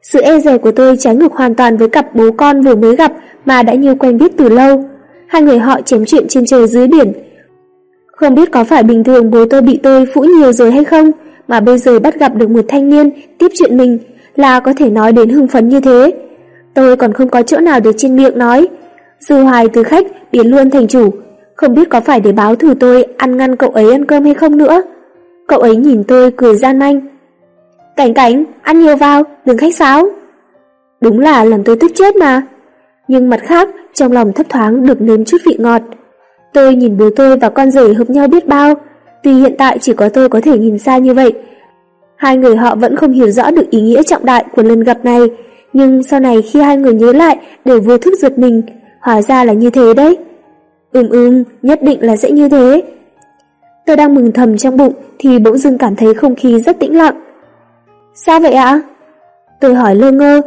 Sự e dè của tôi trái ngược hoàn toàn với cặp bố con vừa mới gặp mà đã như quen biết từ lâu. Hai người họ chém chuyện trên trời dưới biển. Không biết có phải bình thường bố tôi bị tôi phũ nhiều rồi hay không, mà bây giờ bắt gặp được một thanh niên tiếp chuyện mình là có thể nói đến hưng phấn như thế. Tôi còn không có chỗ nào để trên miệng nói. Dư Hoài từ khách biến luôn thành chủ, không biết có phải để báo thù tôi ăn ngăn cậu ấy ăn cơm hay không nữa. Cậu ấy nhìn tôi cười gian manh. Cảnh Cảnh, ăn nhiều vào, đừng khách sáo. Đúng là làm tôi tức chết mà. Nhưng mặt khác, trong lòng thấp thoáng được nếm chút vị ngọt. Tôi nhìn bố tôi và con rể hợp nhau biết bao. Tuy hiện tại chỉ có tôi có thể nhìn xa như vậy, hai người họ vẫn không hiểu rõ được ý nghĩa trọng đại của lần gặp này. Nhưng sau này khi hai người nhớ lại đều vô thức giật mình. Hóa ra là như thế đấy. Nhất định là sẽ như thế. Tôi đang mừng thầm trong bụng thì bỗng dưng cảm thấy không khí rất tĩnh lặng. Sao vậy ạ? Tôi hỏi lơ ngơ.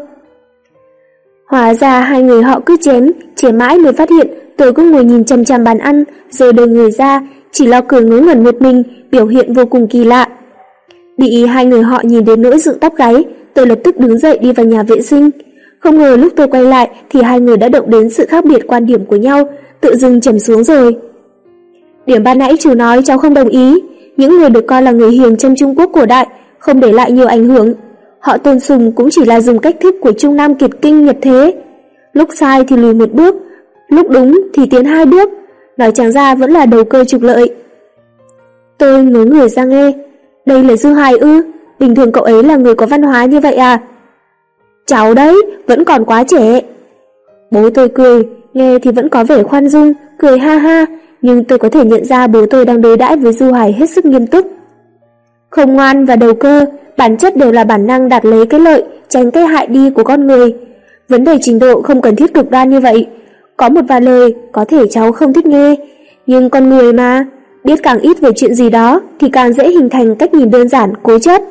Hóa ra hai người họ cứ chém mãi mới phát hiện tôi cũng ngồi nhìn chằm chằm bàn ăn, rồi đờ người ra, chỉ lo cười ngớ ngẩn một mình, biểu hiện vô cùng kỳ lạ. Bị hai người họ nhìn đến nỗi dựng tóc gáy, tôi lập tức đứng dậy đi vào nhà vệ sinh. Không ngờ lúc tôi quay lại thì hai người đã động đến sự khác biệt quan điểm của nhau, tự dưng trầm xuống rồi. Điểm ban nãy chú nói cháu không đồng ý. Những người được coi là người hiền trong Trung Quốc cổ đại không để lại nhiều ảnh hưởng. Họ tôn sùng cũng chỉ là dùng cách thức của Trung Nam Kiệt Kinh Nhật Thế. Lúc sai thì lùi một bước, lúc đúng thì tiến hai bước. Nói chẳng ra vẫn là đầu cơ trục lợi. Tôi ngớ người ra nghe. Đây là Dư Hoài ư? Bình thường cậu ấy là người có văn hóa như vậy à? Cháu đấy, vẫn còn quá trẻ. Bố tôi cười, nghe thì vẫn có vẻ khoan dung, cười ha ha. Nhưng tôi có thể nhận ra bố tôi đang đối đãi với Dư Hoài hết sức nghiêm túc. Không ngoan và đầu cơ, bản chất đều là bản năng đạt lấy cái lợi, tránh cái hại đi của con người. Vấn đề trình độ không cần thiết cực đoan như vậy. Có một vài lời có thể cháu không thích nghe, nhưng con người mà, biết càng ít về chuyện gì đó thì càng dễ hình thành cách nhìn đơn giản, cố chấp.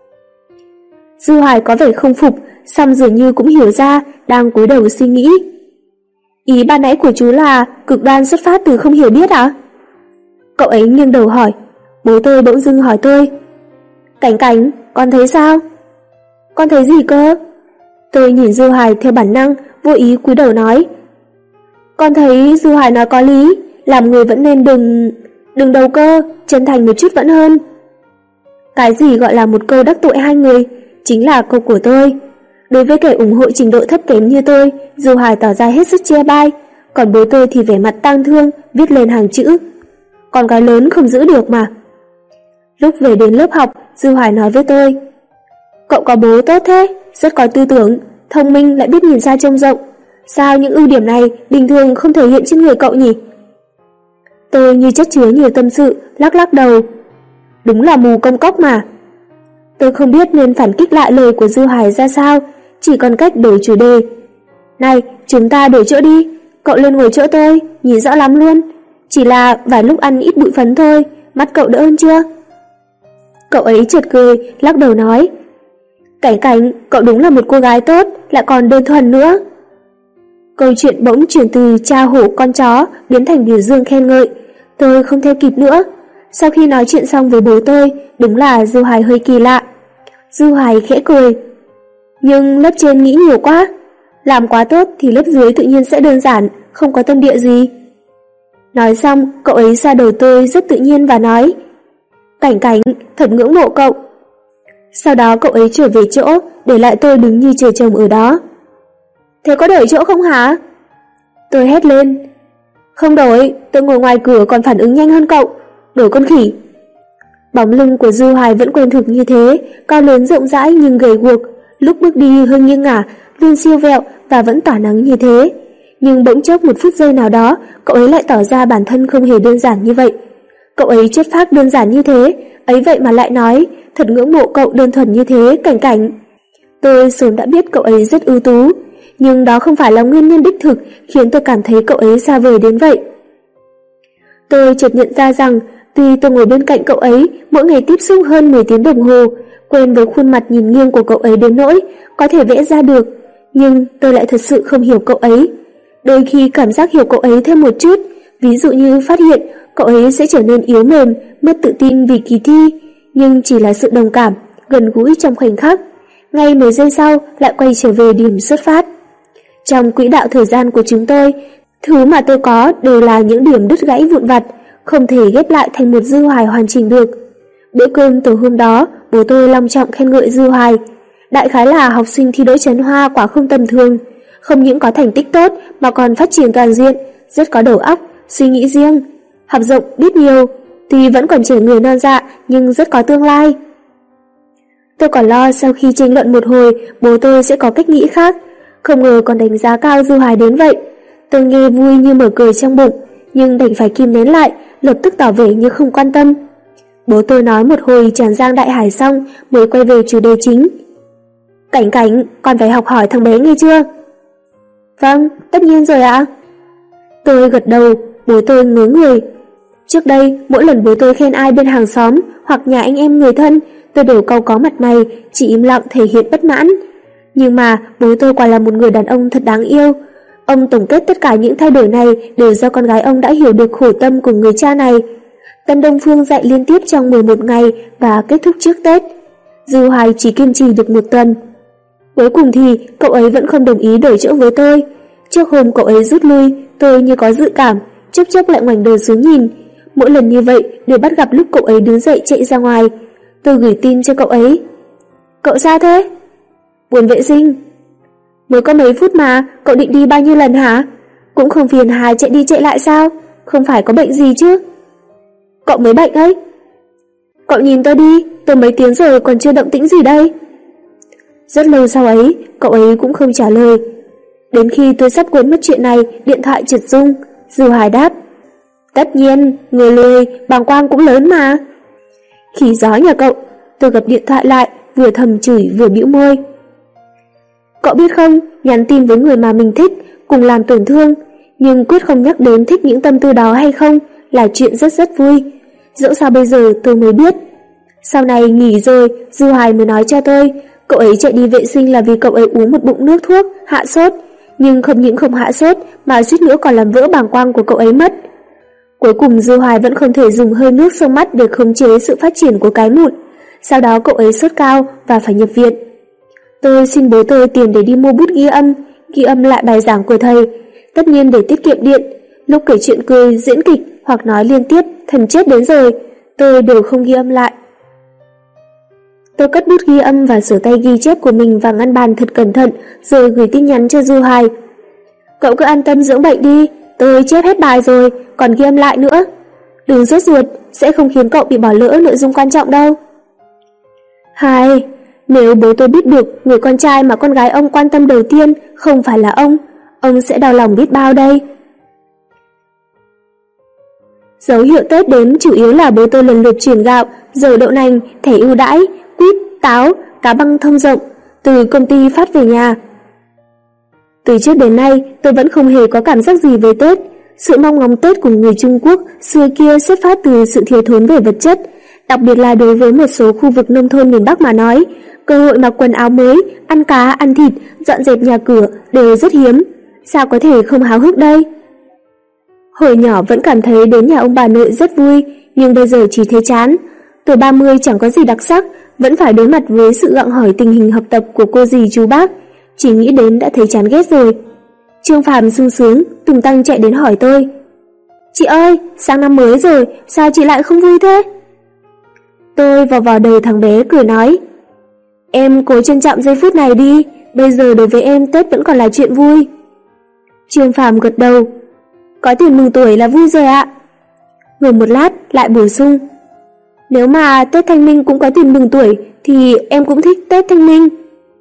Dư Hoài có vẻ không phục, song dường như cũng hiểu ra, đang cúi đầu suy nghĩ. Ý ban nãy của chú là cực đoan xuất phát từ không hiểu biết à? Cậu ấy nghiêng đầu hỏi. Bố tôi bỗng dưng hỏi tôi. Cảnh Cảnh, con thấy sao? Con thấy gì cơ? Tôi nhìn Dư Hoài theo bản năng, vô ý cúi đầu nói. Con thấy Dư Hoài nói có lý, làm người vẫn nên đừng đầu cơ, chân thành một chút vẫn hơn. Cái gì gọi là một câu đắc tội hai người, chính là câu của tôi. Đối với kẻ ủng hộ trình độ thấp kém như tôi, Dư Hoài tỏ ra hết sức chê bai, còn bố tôi thì vẻ mặt tang thương, viết lên hàng chữ. Con gái lớn không giữ được mà. Lúc về đến lớp học, Dư Hoài nói với tôi. Cậu có bố tốt thế, rất có tư tưởng, thông minh lại biết nhìn xa trông rộng. Sao những ưu điểm này bình thường không thể hiện trên người cậu nhỉ? Tôi như chất chứa nhiều tâm sự, lắc lắc đầu. Đúng là mù công cốc mà. Tôi không biết nên phản kích lại lời của Dư Hoài ra sao, chỉ còn cách đổi chủ đề. Này, chúng ta đổi chỗ đi, cậu lên ngồi chỗ tôi, nhìn rõ lắm luôn. Chỉ là vài lúc ăn ít bụi phấn thôi, mắt cậu đỡ hơn chưa? Cậu ấy chợt cười, lắc đầu nói. Cảnh Cảnh, cậu đúng là một cô gái tốt, lại còn đơn thuần nữa. Câu chuyện bỗng chuyển từ cha hổ con chó biến thành biểu dương khen ngợi. Tôi không theo kịp nữa. Sau khi nói chuyện xong với bố tôi, đúng là Dư Hoài hơi kỳ lạ. Dư Hoài khẽ cười. Nhưng lớp trên nghĩ nhiều quá. Làm quá tốt thì lớp dưới tự nhiên sẽ đơn giản, không có tâm địa gì. Nói xong, cậu ấy xoa đầu tôi rất tự nhiên và nói. Cảnh Cảnh, thật ngưỡng mộ cậu. Sau đó cậu ấy trở về chỗ, để lại tôi đứng như trời trồng ở đó. Thế có đổi chỗ không hả? Tôi hét lên. Không đổi, tôi ngồi ngoài cửa còn phản ứng nhanh hơn cậu. Đổi con khỉ. Bóng lưng của Dư Hoài vẫn quen thuộc như thế, cao lớn rộng rãi nhưng gầy guộc, lúc bước đi hơi nghiêng ngả, luôn siêu vẹo và vẫn tỏa nắng như thế. Nhưng bỗng chốc một phút giây nào đó, cậu ấy lại tỏ ra bản thân không hề đơn giản như vậy. Cậu ấy chất phác đơn giản như thế, ấy vậy mà lại nói, thật ngưỡng mộ cậu đơn thuần như thế, Cảnh Cảnh. Tôi sớm đã biết cậu ấy rất ưu tú, nhưng đó không phải là nguyên nhân đích thực khiến tôi cảm thấy cậu ấy xa vời đến vậy. Tôi chợt nhận ra rằng, tuy tôi ngồi bên cạnh cậu ấy mỗi ngày tiếp xúc hơn 10 tiếng đồng hồ, quen với khuôn mặt nhìn nghiêng của cậu ấy đến nỗi có thể vẽ ra được, nhưng tôi lại thật sự không hiểu cậu ấy. Đôi khi cảm giác hiểu cậu ấy thêm một chút, ví dụ như phát hiện cậu ấy sẽ trở nên yếu mềm, mất tự tin vì kỳ thi, nhưng chỉ là sự đồng cảm, gần gũi trong khoảnh khắc. ngay mấy giây sau lại quay trở về điểm xuất phát. Trong quỹ đạo thời gian của chúng tôi, thứ mà tôi có đều là những điểm đứt gãy vụn vặt, không thể ghép lại thành một Dư Hoài hoàn chỉnh được. Bữa cơm tối hôm đó, bố tôi long trọng khen ngợi Dư Hoài. Đại khái là học sinh thi đỗ Trấn Hoa quả không tầm thường, không những có thành tích tốt mà còn phát triển toàn diện, rất có đầu óc, suy nghĩ riêng, học rộng biết nhiều, tuy vẫn còn trẻ người non dạ nhưng rất có tương lai. Tôi còn lo sau khi tranh luận một hồi, bố tôi sẽ có cách nghĩ khác, không ngờ còn đánh giá cao Dư Hoài đến vậy. Tôi nghe vui như mở cười trong bụng, nhưng đành phải kìm nén lại, lập tức tỏ vẻ như không quan tâm. Bố tôi nói một hồi Tràng Giang Đại Hải xong mới quay về chủ đề chính. Cảnh Cảnh, con phải học hỏi thằng bé nghe chưa? Vâng, tất nhiên rồi ạ. Tôi gật đầu, bố tôi ngớ người. Trước đây, mỗi lần bố tôi khen ai bên hàng xóm hoặc nhà anh em người thân, tôi đều cau có mặt mày, chỉ im lặng thể hiện bất mãn. Nhưng mà bố tôi quả là một người đàn ông thật đáng yêu. Ông tổng kết tất cả những thay đổi này đều do con gái ông đã hiểu được khổ tâm của người cha này. Tân Đông Phương dạy liên tiếp trong 11 ngày và kết thúc trước Tết. Dư Hoài chỉ kiên trì được 1 tuần. Cuối cùng thì cậu ấy vẫn không đồng ý đổi chỗ với tôi. Trước hôm cậu ấy rút lui, tôi như có dự cảm, chốc chốc lại ngoảnh đầu xuống nhìn. Mỗi lần như vậy đều bắt gặp lúc cậu ấy đứng dậy chạy ra ngoài. Tôi gửi tin cho cậu ấy. Cậu sao thế? Buồn vệ sinh. Mới có mấy phút mà, cậu định đi bao nhiêu lần hả? Cũng không phiền hà chạy đi chạy lại sao? Không phải có bệnh gì chứ? Cậu mới bệnh ấy. Cậu nhìn tôi đi, tôi mấy tiếng rồi còn chưa động tĩnh gì đây. Rất lâu sau ấy, cậu ấy cũng không trả lời. Đến khi tôi sắp quên mất chuyện này, điện thoại trượt rung. Dư Hoài đáp: Tất nhiên, người lười, bàng quang cũng lớn mà. Khỉ gió nhà cậu. Tôi gập điện thoại lại, vừa thầm chửi vừa bĩu môi. Cậu biết không, nhắn tin với người mà mình thích, cùng làm tổn thương, nhưng quyết không nhắc đến thích những tâm tư đó hay không, là chuyện rất rất vui. Dẫu sao bây giờ tôi mới biết. Sau này nghỉ rồi, Dư Hoài mới nói cho tôi, cậu ấy chạy đi vệ sinh là vì cậu ấy uống một bụng nước thuốc, hạ sốt, nhưng không những không hạ sốt mà suýt nữa còn làm vỡ bàng quang của cậu ấy mất. Cuối cùng Dư Hoài vẫn không thể dùng hơi nước sông mắt để khống chế sự phát triển của cái mụn. Sau đó cậu ấy sốt cao và phải nhập viện. Tôi xin bố tôi tiền để đi mua bút ghi âm lại bài giảng của thầy, tất nhiên để tiết kiệm điện. Lúc kể chuyện cười, diễn kịch hoặc nói liên tiếp thần chết đến rồi, tôi đều không ghi âm lại. Tôi cất bút ghi âm và sổ tay ghi chép của mình vào ngăn bàn thật cẩn thận, rồi gửi tin nhắn cho Dư Hoài. Cậu cứ an tâm dưỡng bệnh đi, tôi chép hết bài rồi, còn ghi âm lại nữa. Đừng sốt ruột, sẽ không khiến cậu bị bỏ lỡ nội dung quan trọng đâu. Hai, nếu bố tôi biết được người con trai mà con gái ông quan tâm đầu tiên không phải là ông sẽ đau lòng biết bao đây. Dấu hiệu Tết đến chủ yếu là bố tôi lần lượt chuyển gạo, dầu đậu nành, thẻ ưu đãi, quýt, táo, cá băng thông rộng từ công ty phát về nhà. Từ trước đến nay, tôi vẫn không hề có cảm giác gì về Tết. Sự mong ngóng Tết của người Trung Quốc xưa kia xuất phát từ sự thiếu thốn về vật chất, đặc biệt là đối với một số khu vực nông thôn miền Bắc mà nói, cơ hội mặc quần áo mới, ăn cá, ăn thịt, dọn dẹp nhà cửa đều rất hiếm. Sao có thể không háo hức đây? Hồi nhỏ vẫn cảm thấy đến nhà ông bà nội rất vui, nhưng bây giờ chỉ thấy chán. Tuổi 30 chẳng có gì đặc sắc, vẫn phải đối mặt với sự gặng hỏi tình hình học tập của cô dì chú bác. Chỉ nghĩ đến đã thấy chán ghét rồi. Trương Phàm sung sướng, tung tăng chạy đến hỏi tôi. Chị ơi, sang năm mới rồi, sao chị lại không vui thế? Tôi vò vò đầu thằng bé cười nói. Em cố trân trọng giây phút này đi, bây giờ đối với em Tết vẫn còn là chuyện vui. Trương Phàm gật đầu. Có tiền mừng tuổi là vui rồi ạ. Ngồi một lát lại bổ sung. Nếu mà Tết Thanh Minh cũng có tiền mừng tuổi thì em cũng thích Tết Thanh Minh.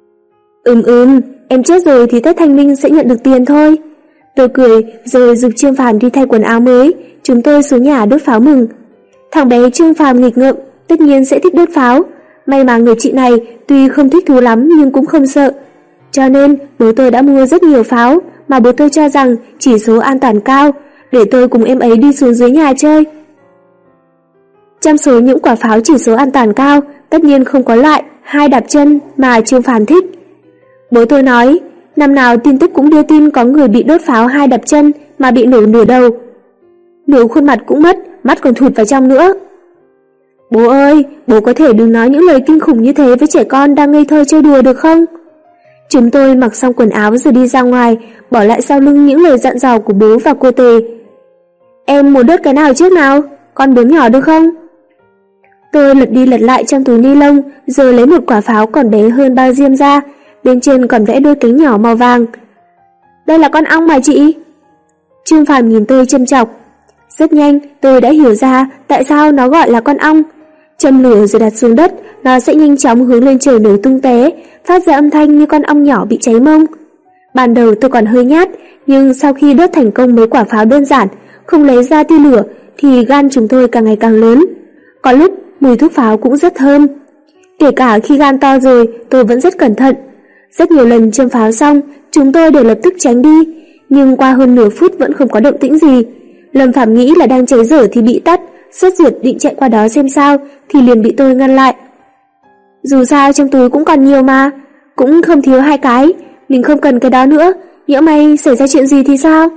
Em chết rồi thì Tết Thanh Minh sẽ nhận được tiền thôi. Tôi cười rồi giục Trương Phàm đi thay quần áo mới. Chúng tôi xuống nhà đốt pháo mừng. Thằng bé Trương Phàm nghịch ngợm, tất nhiên sẽ thích đốt pháo. May mà người chị này tuy không thích thú lắm nhưng cũng không sợ. Cho nên bố tôi đã mua rất nhiều pháo mà bố tôi cho rằng chỉ số an toàn cao, để tôi cùng em ấy đi xuống dưới nhà chơi. Trong số những quả pháo chỉ số an toàn cao, tất nhiên không có loại 2 đạp chân mà Trương Phàm thích. Bố tôi nói, năm nào tin tức cũng đưa tin có người bị đốt pháo 2 đạp chân mà bị nổ nửa đầu. Nửa khuôn mặt cũng mất, mắt còn thụt vào trong nữa. Bố ơi, bố có thể đừng nói những lời kinh khủng như thế với trẻ con đang ngây thơ chơi đùa được không? Chúng tôi mặc xong quần áo rồi đi ra ngoài, bỏ lại sau lưng những lời dặn dò của bố và cô Tề. Em muốn đốt cái nào trước nào? Con bướm nhỏ được không? Tôi lật đi lật lại trong túi ni lông, rồi lấy một quả pháo còn bé hơn bao diêm ra, bên trên còn vẽ đôi cánh nhỏ màu vàng. Đây là con ong mà chị? Trương Phàm nhìn tôi châm chọc. Rất nhanh tôi đã hiểu ra tại sao nó gọi là con ong. Châm lửa rồi đặt xuống đất, nó sẽ nhanh chóng hướng lên trời nổ tung té, phát ra âm thanh như con ong nhỏ bị cháy mông. Ban đầu tôi còn hơi nhát, nhưng sau khi đốt thành công mấy quả pháo đơn giản, không lấy ra tia lửa, thì gan chúng tôi càng ngày càng lớn. Có lúc mùi thuốc pháo cũng rất thơm. Kể cả khi gan to rồi, tôi vẫn rất cẩn thận. Rất nhiều lần châm pháo xong, chúng tôi đều lập tức tránh đi, nhưng qua hơn nửa phút vẫn không có động tĩnh gì. Lâm Phạm nghĩ là đang cháy dở thì bị tắt, sốt ruột định chạy qua đó xem sao, thì liền bị tôi ngăn lại. Dù sao trong túi cũng còn nhiều mà, cũng không thiếu 2 cái, mình không cần cái đó nữa, nhỡ may xảy ra chuyện gì thì sao?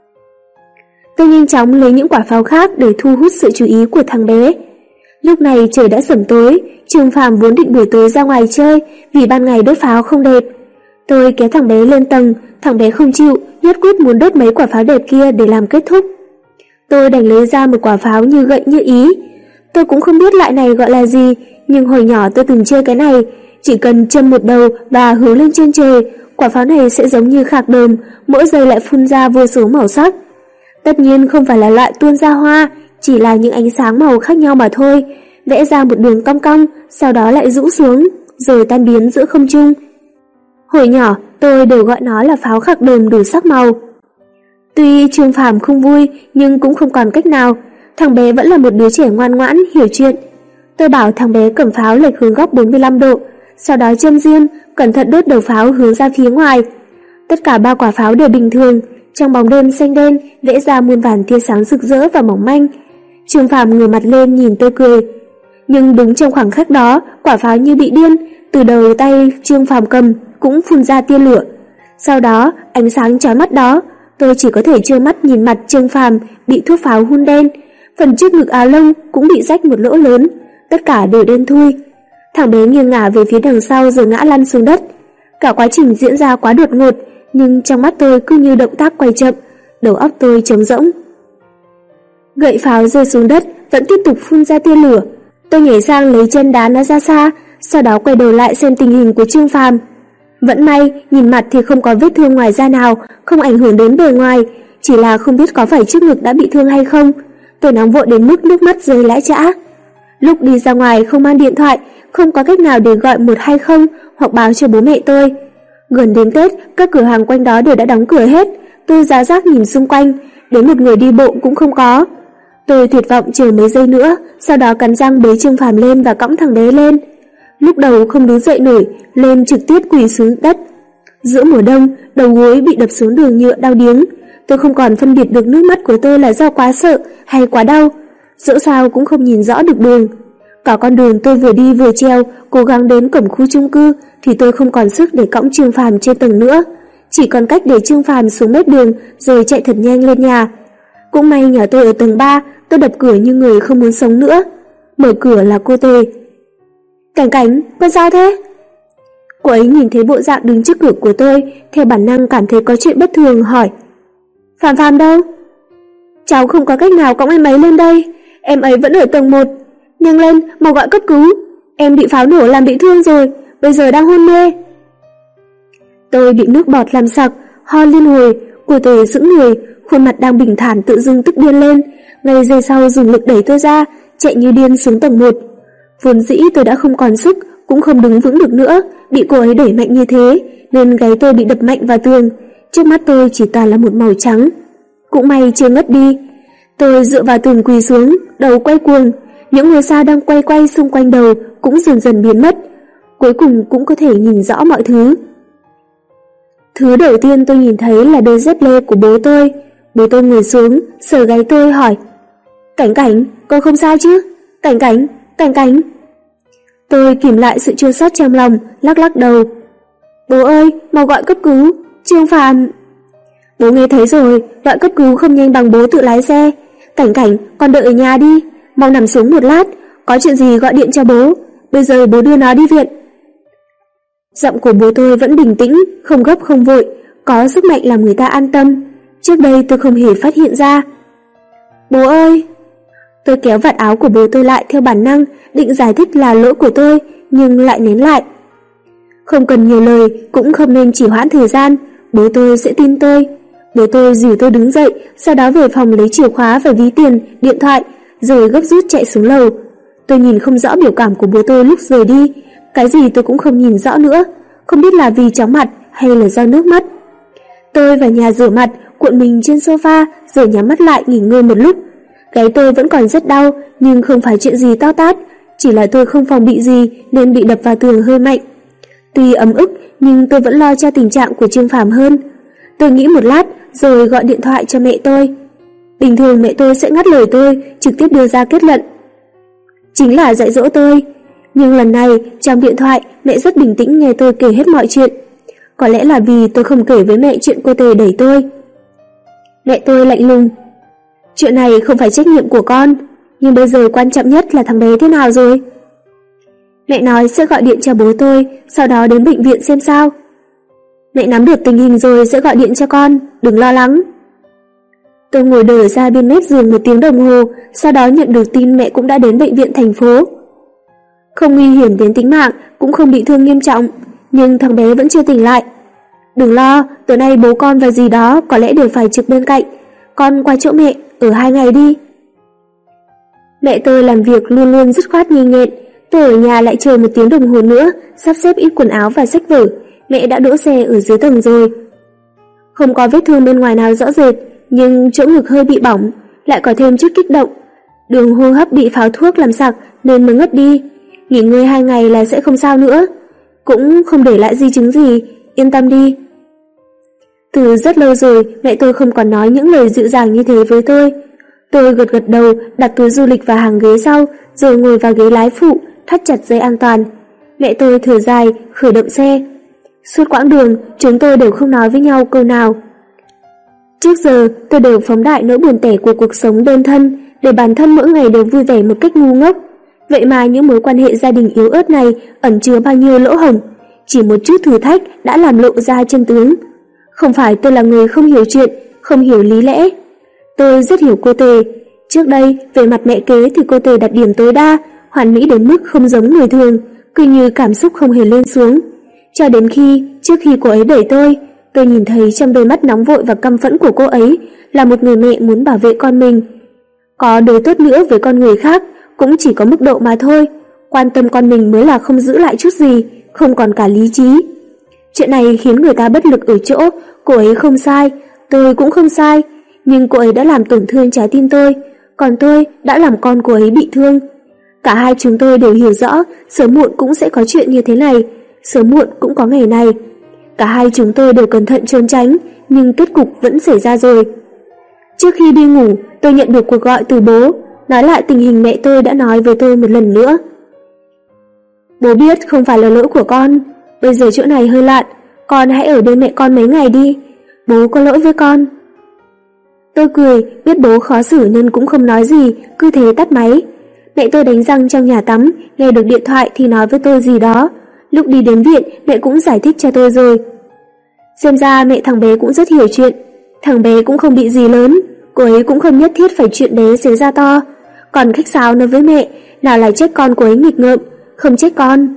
Tôi nhanh chóng lấy những quả pháo khác để thu hút sự chú ý của thằng bé. Lúc này trời đã sẩm tối, Trương Phàm vốn định buổi tối ra ngoài chơi vì ban ngày đốt pháo không đẹp. Tôi kéo thằng bé lên tầng, thằng bé không chịu, nhất quyết muốn đốt mấy quả pháo đẹp kia để làm kết thúc. Tôi đành lấy ra một quả pháo như gậy như ý. Tôi cũng không biết loại này gọi là gì, nhưng hồi nhỏ tôi từng chơi cái này, chỉ cần châm một đầu và hướng lên trên trời, quả pháo này sẽ giống như khạc đờm, mỗi giây lại phun ra vô số màu sắc. Tất nhiên không phải là loại tuôn ra hoa, chỉ là những ánh sáng màu khác nhau mà thôi, vẽ ra một đường cong cong, sau đó lại rũ xuống, rồi tan biến giữa không trung. Hồi nhỏ, tôi đều gọi nó là pháo khạc đờm đủ sắc màu. Tuy Trương Phàm không vui, nhưng cũng không còn cách nào, thằng bé vẫn là một đứa trẻ ngoan ngoãn, hiểu chuyện. Tôi bảo thằng bé cầm pháo lệch hướng góc 45 độ, sau đó châm diêm, cẩn thận đốt đầu pháo hướng ra phía ngoài. Tất cả 3 quả pháo đều bình thường, trong bóng đêm xanh đen vẽ ra muôn vàn tia sáng rực rỡ và mỏng manh. Trương Phàm ngửa mặt lên nhìn tôi cười. Nhưng đúng trong khoảng khắc đó, quả pháo như bị điên, từ đầu tay Trương Phàm cầm cũng phun ra tia lửa. Sau đó, ánh sáng chói mắt đó, tôi chỉ có thể trơ mắt nhìn mặt Trương Phàm bị thuốc pháo hun đen, phần trước ngực áo lông cũng bị rách một lỗ lớn, tất cả đều đen thui. Thằng bé nghiêng ngả về phía đằng sau rồi ngã lăn xuống đất. Cả quá trình diễn ra quá đột ngột, nhưng trong mắt tôi cứ như động tác quay chậm, đầu óc tôi trống rỗng. Gậy pháo rơi xuống đất vẫn tiếp tục phun ra tia lửa. Tôi nhảy sang lấy chân đá nó ra xa, sau đó quay đầu lại xem tình hình của Trương Phàm. Vẫn may, nhìn mặt thì không có vết thương ngoài da nào, không ảnh hưởng đến bề ngoài, chỉ là không biết có phải trước ngực đã bị thương hay không. Tôi nóng vội đến mức nước mắt rơi lã chã. Lúc đi ra ngoài không mang điện thoại, không có cách nào để gọi 120 hoặc báo cho bố mẹ tôi. Gần đến Tết, các cửa hàng quanh đó đều đã đóng cửa hết. Tôi giá rác nhìn xung quanh, đến một người đi bộ cũng không có. Tôi tuyệt vọng chờ mấy giây nữa, sau đó cắn răng bế Trương Phàm lên và cõng thằng bé lên. Lúc đầu không đứng dậy nổi, lên trực tiếp quỳ xuống đất. Giữa mùa đông, đầu gối bị đập xuống đường nhựa đau điếng. Tôi không còn phân biệt được nước mắt của tôi là do quá sợ hay quá đau. Dẫu sao cũng không nhìn rõ được đường. Cả con đường tôi vừa đi vừa treo, cố gắng đến cổng khu chung cư thì tôi không còn sức để cõng Trương Phàm trên tầng nữa. Chỉ còn cách để Trương Phàm xuống mép đường rồi chạy thật nhanh lên nhà. Cũng may nhà tôi ở tầng 3, tôi đập cửa như người không muốn sống nữa. Mở cửa là cô Tề. Cảnh Cảnh, con sao thế? Cô ấy nhìn thấy bộ dạng đứng trước cửa của tôi, theo bản năng cảm thấy có chuyện bất thường, hỏi. Phàm Phàm đâu? Cháu không có cách nào cõng em ấy lên đây, em ấy vẫn ở tầng 1. Nhanh lên, mau gọi cấp cứu. Em bị pháo nổ làm bị thương rồi, bây giờ đang hôn mê. Tôi bị nước bọt làm sặc, ho liên hồi. Cô Tề sững người, khuôn mặt đang bình thản tự dưng tức điên lên. Ngay giây sau dùng lực đẩy tôi ra, chạy như điên xuống tầng 1. Vốn dĩ tôi đã không còn sức, cũng không đứng vững được nữa, bị cô ấy đẩy mạnh như thế, nên gáy tôi bị đập mạnh vào tường. Trước mắt tôi chỉ toàn là một màu trắng. Cũng may chưa ngất đi. Tôi dựa vào tường quỳ xuống, đầu quay cuồng. Những ngôi sao đang quay quay xung quanh đầu cũng dần dần biến mất. Cuối cùng cũng có thể nhìn rõ mọi thứ. Thứ đầu tiên tôi nhìn thấy là đôi dép lê của bố tôi. Bố tôi ngồi xuống, sờ gáy tôi hỏi. Cảnh Cảnh, con không sao chứ? Cảnh Cảnh, Cảnh Cảnh. Tôi kìm lại sự chua xót trong lòng, lắc lắc đầu. Bố ơi, mau gọi cấp cứu, Trương Phàm. Bố nghe thấy rồi, gọi cấp cứu không nhanh bằng bố tự lái xe. Cảnh Cảnh, con đợi ở nhà đi, mau nằm xuống một lát, có chuyện gì gọi điện cho bố, bây giờ bố đưa nó đi viện. Giọng của bố tôi vẫn bình tĩnh, không gấp không vội, có sức mạnh làm người ta an tâm. Trước đây tôi không hề phát hiện ra. Bố ơi! Tôi kéo vạt áo của bố tôi lại theo bản năng, định giải thích là lỗi của tôi, nhưng lại nén lại. Không cần nhiều lời, cũng không nên trì hoãn thời gian, bố tôi sẽ tin tôi. Bố tôi dìu tôi đứng dậy, sau đó về phòng lấy chìa khóa và ví tiền, điện thoại, rồi gấp rút chạy xuống lầu. Tôi nhìn không rõ biểu cảm của bố tôi lúc rời đi, cái gì tôi cũng không nhìn rõ nữa, không biết là vì chóng mặt hay là do nước mắt. Tôi vào nhà rửa mặt, cuộn mình trên sofa, rồi nhắm mắt lại nghỉ ngơi một lúc. Gáy tôi vẫn còn rất đau, nhưng không phải chuyện gì to tát, chỉ là tôi không phòng bị gì nên bị đập vào tường hơi mạnh. Tuy ấm ức, nhưng tôi vẫn lo cho tình trạng của Trương Phàm hơn. Tôi nghĩ một lát, rồi gọi điện thoại cho mẹ tôi. Bình thường mẹ tôi sẽ ngắt lời tôi, trực tiếp đưa ra kết luận. Chính là dạy dỗ tôi. Nhưng lần này, trong điện thoại, mẹ rất bình tĩnh nghe tôi kể hết mọi chuyện. Có lẽ là vì tôi không kể với mẹ chuyện cô Tề đẩy tôi. Mẹ tôi lạnh lùng. Chuyện này không phải trách nhiệm của con, nhưng bây giờ quan trọng nhất là thằng bé thế nào rồi? Mẹ nói sẽ gọi điện cho bố tôi, sau đó đến bệnh viện xem sao. Mẹ nắm được tình hình rồi sẽ gọi điện cho con, đừng lo lắng. Tôi ngồi đờ ra bên mép giường 1 tiếng đồng hồ, sau đó nhận được tin mẹ cũng đã đến bệnh viện thành phố. Không nguy hiểm đến tính mạng, cũng không bị thương nghiêm trọng, nhưng thằng bé vẫn chưa tỉnh lại. Đừng lo, tối nay bố con và dì đó có lẽ đều phải trực bên cạnh. Con qua chỗ mẹ, ở 2 ngày đi. Mẹ tôi làm việc luôn luôn dứt khoát nhanh nhẹn. Tôi ở nhà lại chờ 1 tiếng đồng hồ nữa, sắp xếp ít quần áo và sách vở. Mẹ đã đỗ xe ở dưới tầng rồi. Không có vết thương bên ngoài nào rõ rệt, nhưng chỗ ngực hơi bị bỏng, lại có thêm chút kích động. Đường hô hấp bị pháo thuốc làm sặc nên mới ngất đi. Nghỉ ngơi 2 ngày là sẽ không sao nữa. Cũng không để lại di chứng gì, yên tâm đi. Từ rất lâu rồi, mẹ tôi không còn nói những lời dịu dàng như thế với tôi. Tôi gật gật đầu, đặt túi du lịch vào hàng ghế sau, rồi ngồi vào ghế lái phụ, thắt chặt dây an toàn. Mẹ tôi thở dài, khởi động xe. Suốt quãng đường, chúng tôi đều không nói với nhau câu nào. Trước giờ, tôi đều phóng đại nỗi buồn tẻ của cuộc sống đơn thân, để bản thân mỗi ngày đều vui vẻ một cách ngu ngốc. Vậy mà những mối quan hệ gia đình yếu ớt này ẩn chứa bao nhiêu lỗ hổng. Chỉ một chút thử thách đã làm lộ ra chân tướng. Không phải tôi là người không hiểu chuyện, không hiểu lý lẽ. Tôi rất hiểu cô Tề. Trước đây, về mặt mẹ kế thì cô Tề đặt điểm tối đa, hoàn mỹ đến mức không giống người thường, cứ như cảm xúc không hề lên xuống. Cho đến khi, trước khi cô ấy đẩy tôi nhìn thấy trong đôi mắt nóng vội và căm phẫn của cô ấy là một người mẹ muốn bảo vệ con mình. Có đối tốt nữa với con người khác, cũng chỉ có mức độ mà thôi. Quan tâm con mình mới là không giữ lại chút gì, không còn cả lý trí. Chuyện này khiến người ta bất lực ở chỗ, cô ấy không sai, tôi cũng không sai, nhưng cô ấy đã làm tổn thương trái tim tôi, còn tôi đã làm con cô ấy bị thương. Cả hai chúng tôi đều hiểu rõ, sớm muộn cũng sẽ có chuyện như thế này, sớm muộn cũng có ngày này. Cả hai chúng tôi đều cẩn thận trốn tránh, nhưng kết cục vẫn xảy ra rồi. Trước khi đi ngủ, tôi nhận được cuộc gọi từ bố, nói lại tình hình mẹ tôi đã nói với tôi một lần nữa. Bố biết không phải là lỗi của con, bây giờ chỗ này hơi lạ, con hãy ở bên mẹ con mấy ngày đi, bố có lỗi với con. Tôi cười, biết bố khó xử nên cũng không nói gì, cứ thế tắt máy. Mẹ tôi đánh răng trong nhà tắm, nghe được điện thoại thì nói với tôi gì đó. Lúc đi đến viện, mẹ cũng giải thích cho tôi rồi. Xem ra mẹ thằng bé cũng rất hiểu chuyện. Thằng bé cũng không bị gì lớn, cô ấy cũng không nhất thiết phải chuyện bé xảy ra to. Còn khách sáo nói với mẹ, nào là trách con cô ấy nghịch ngợm, không trách con.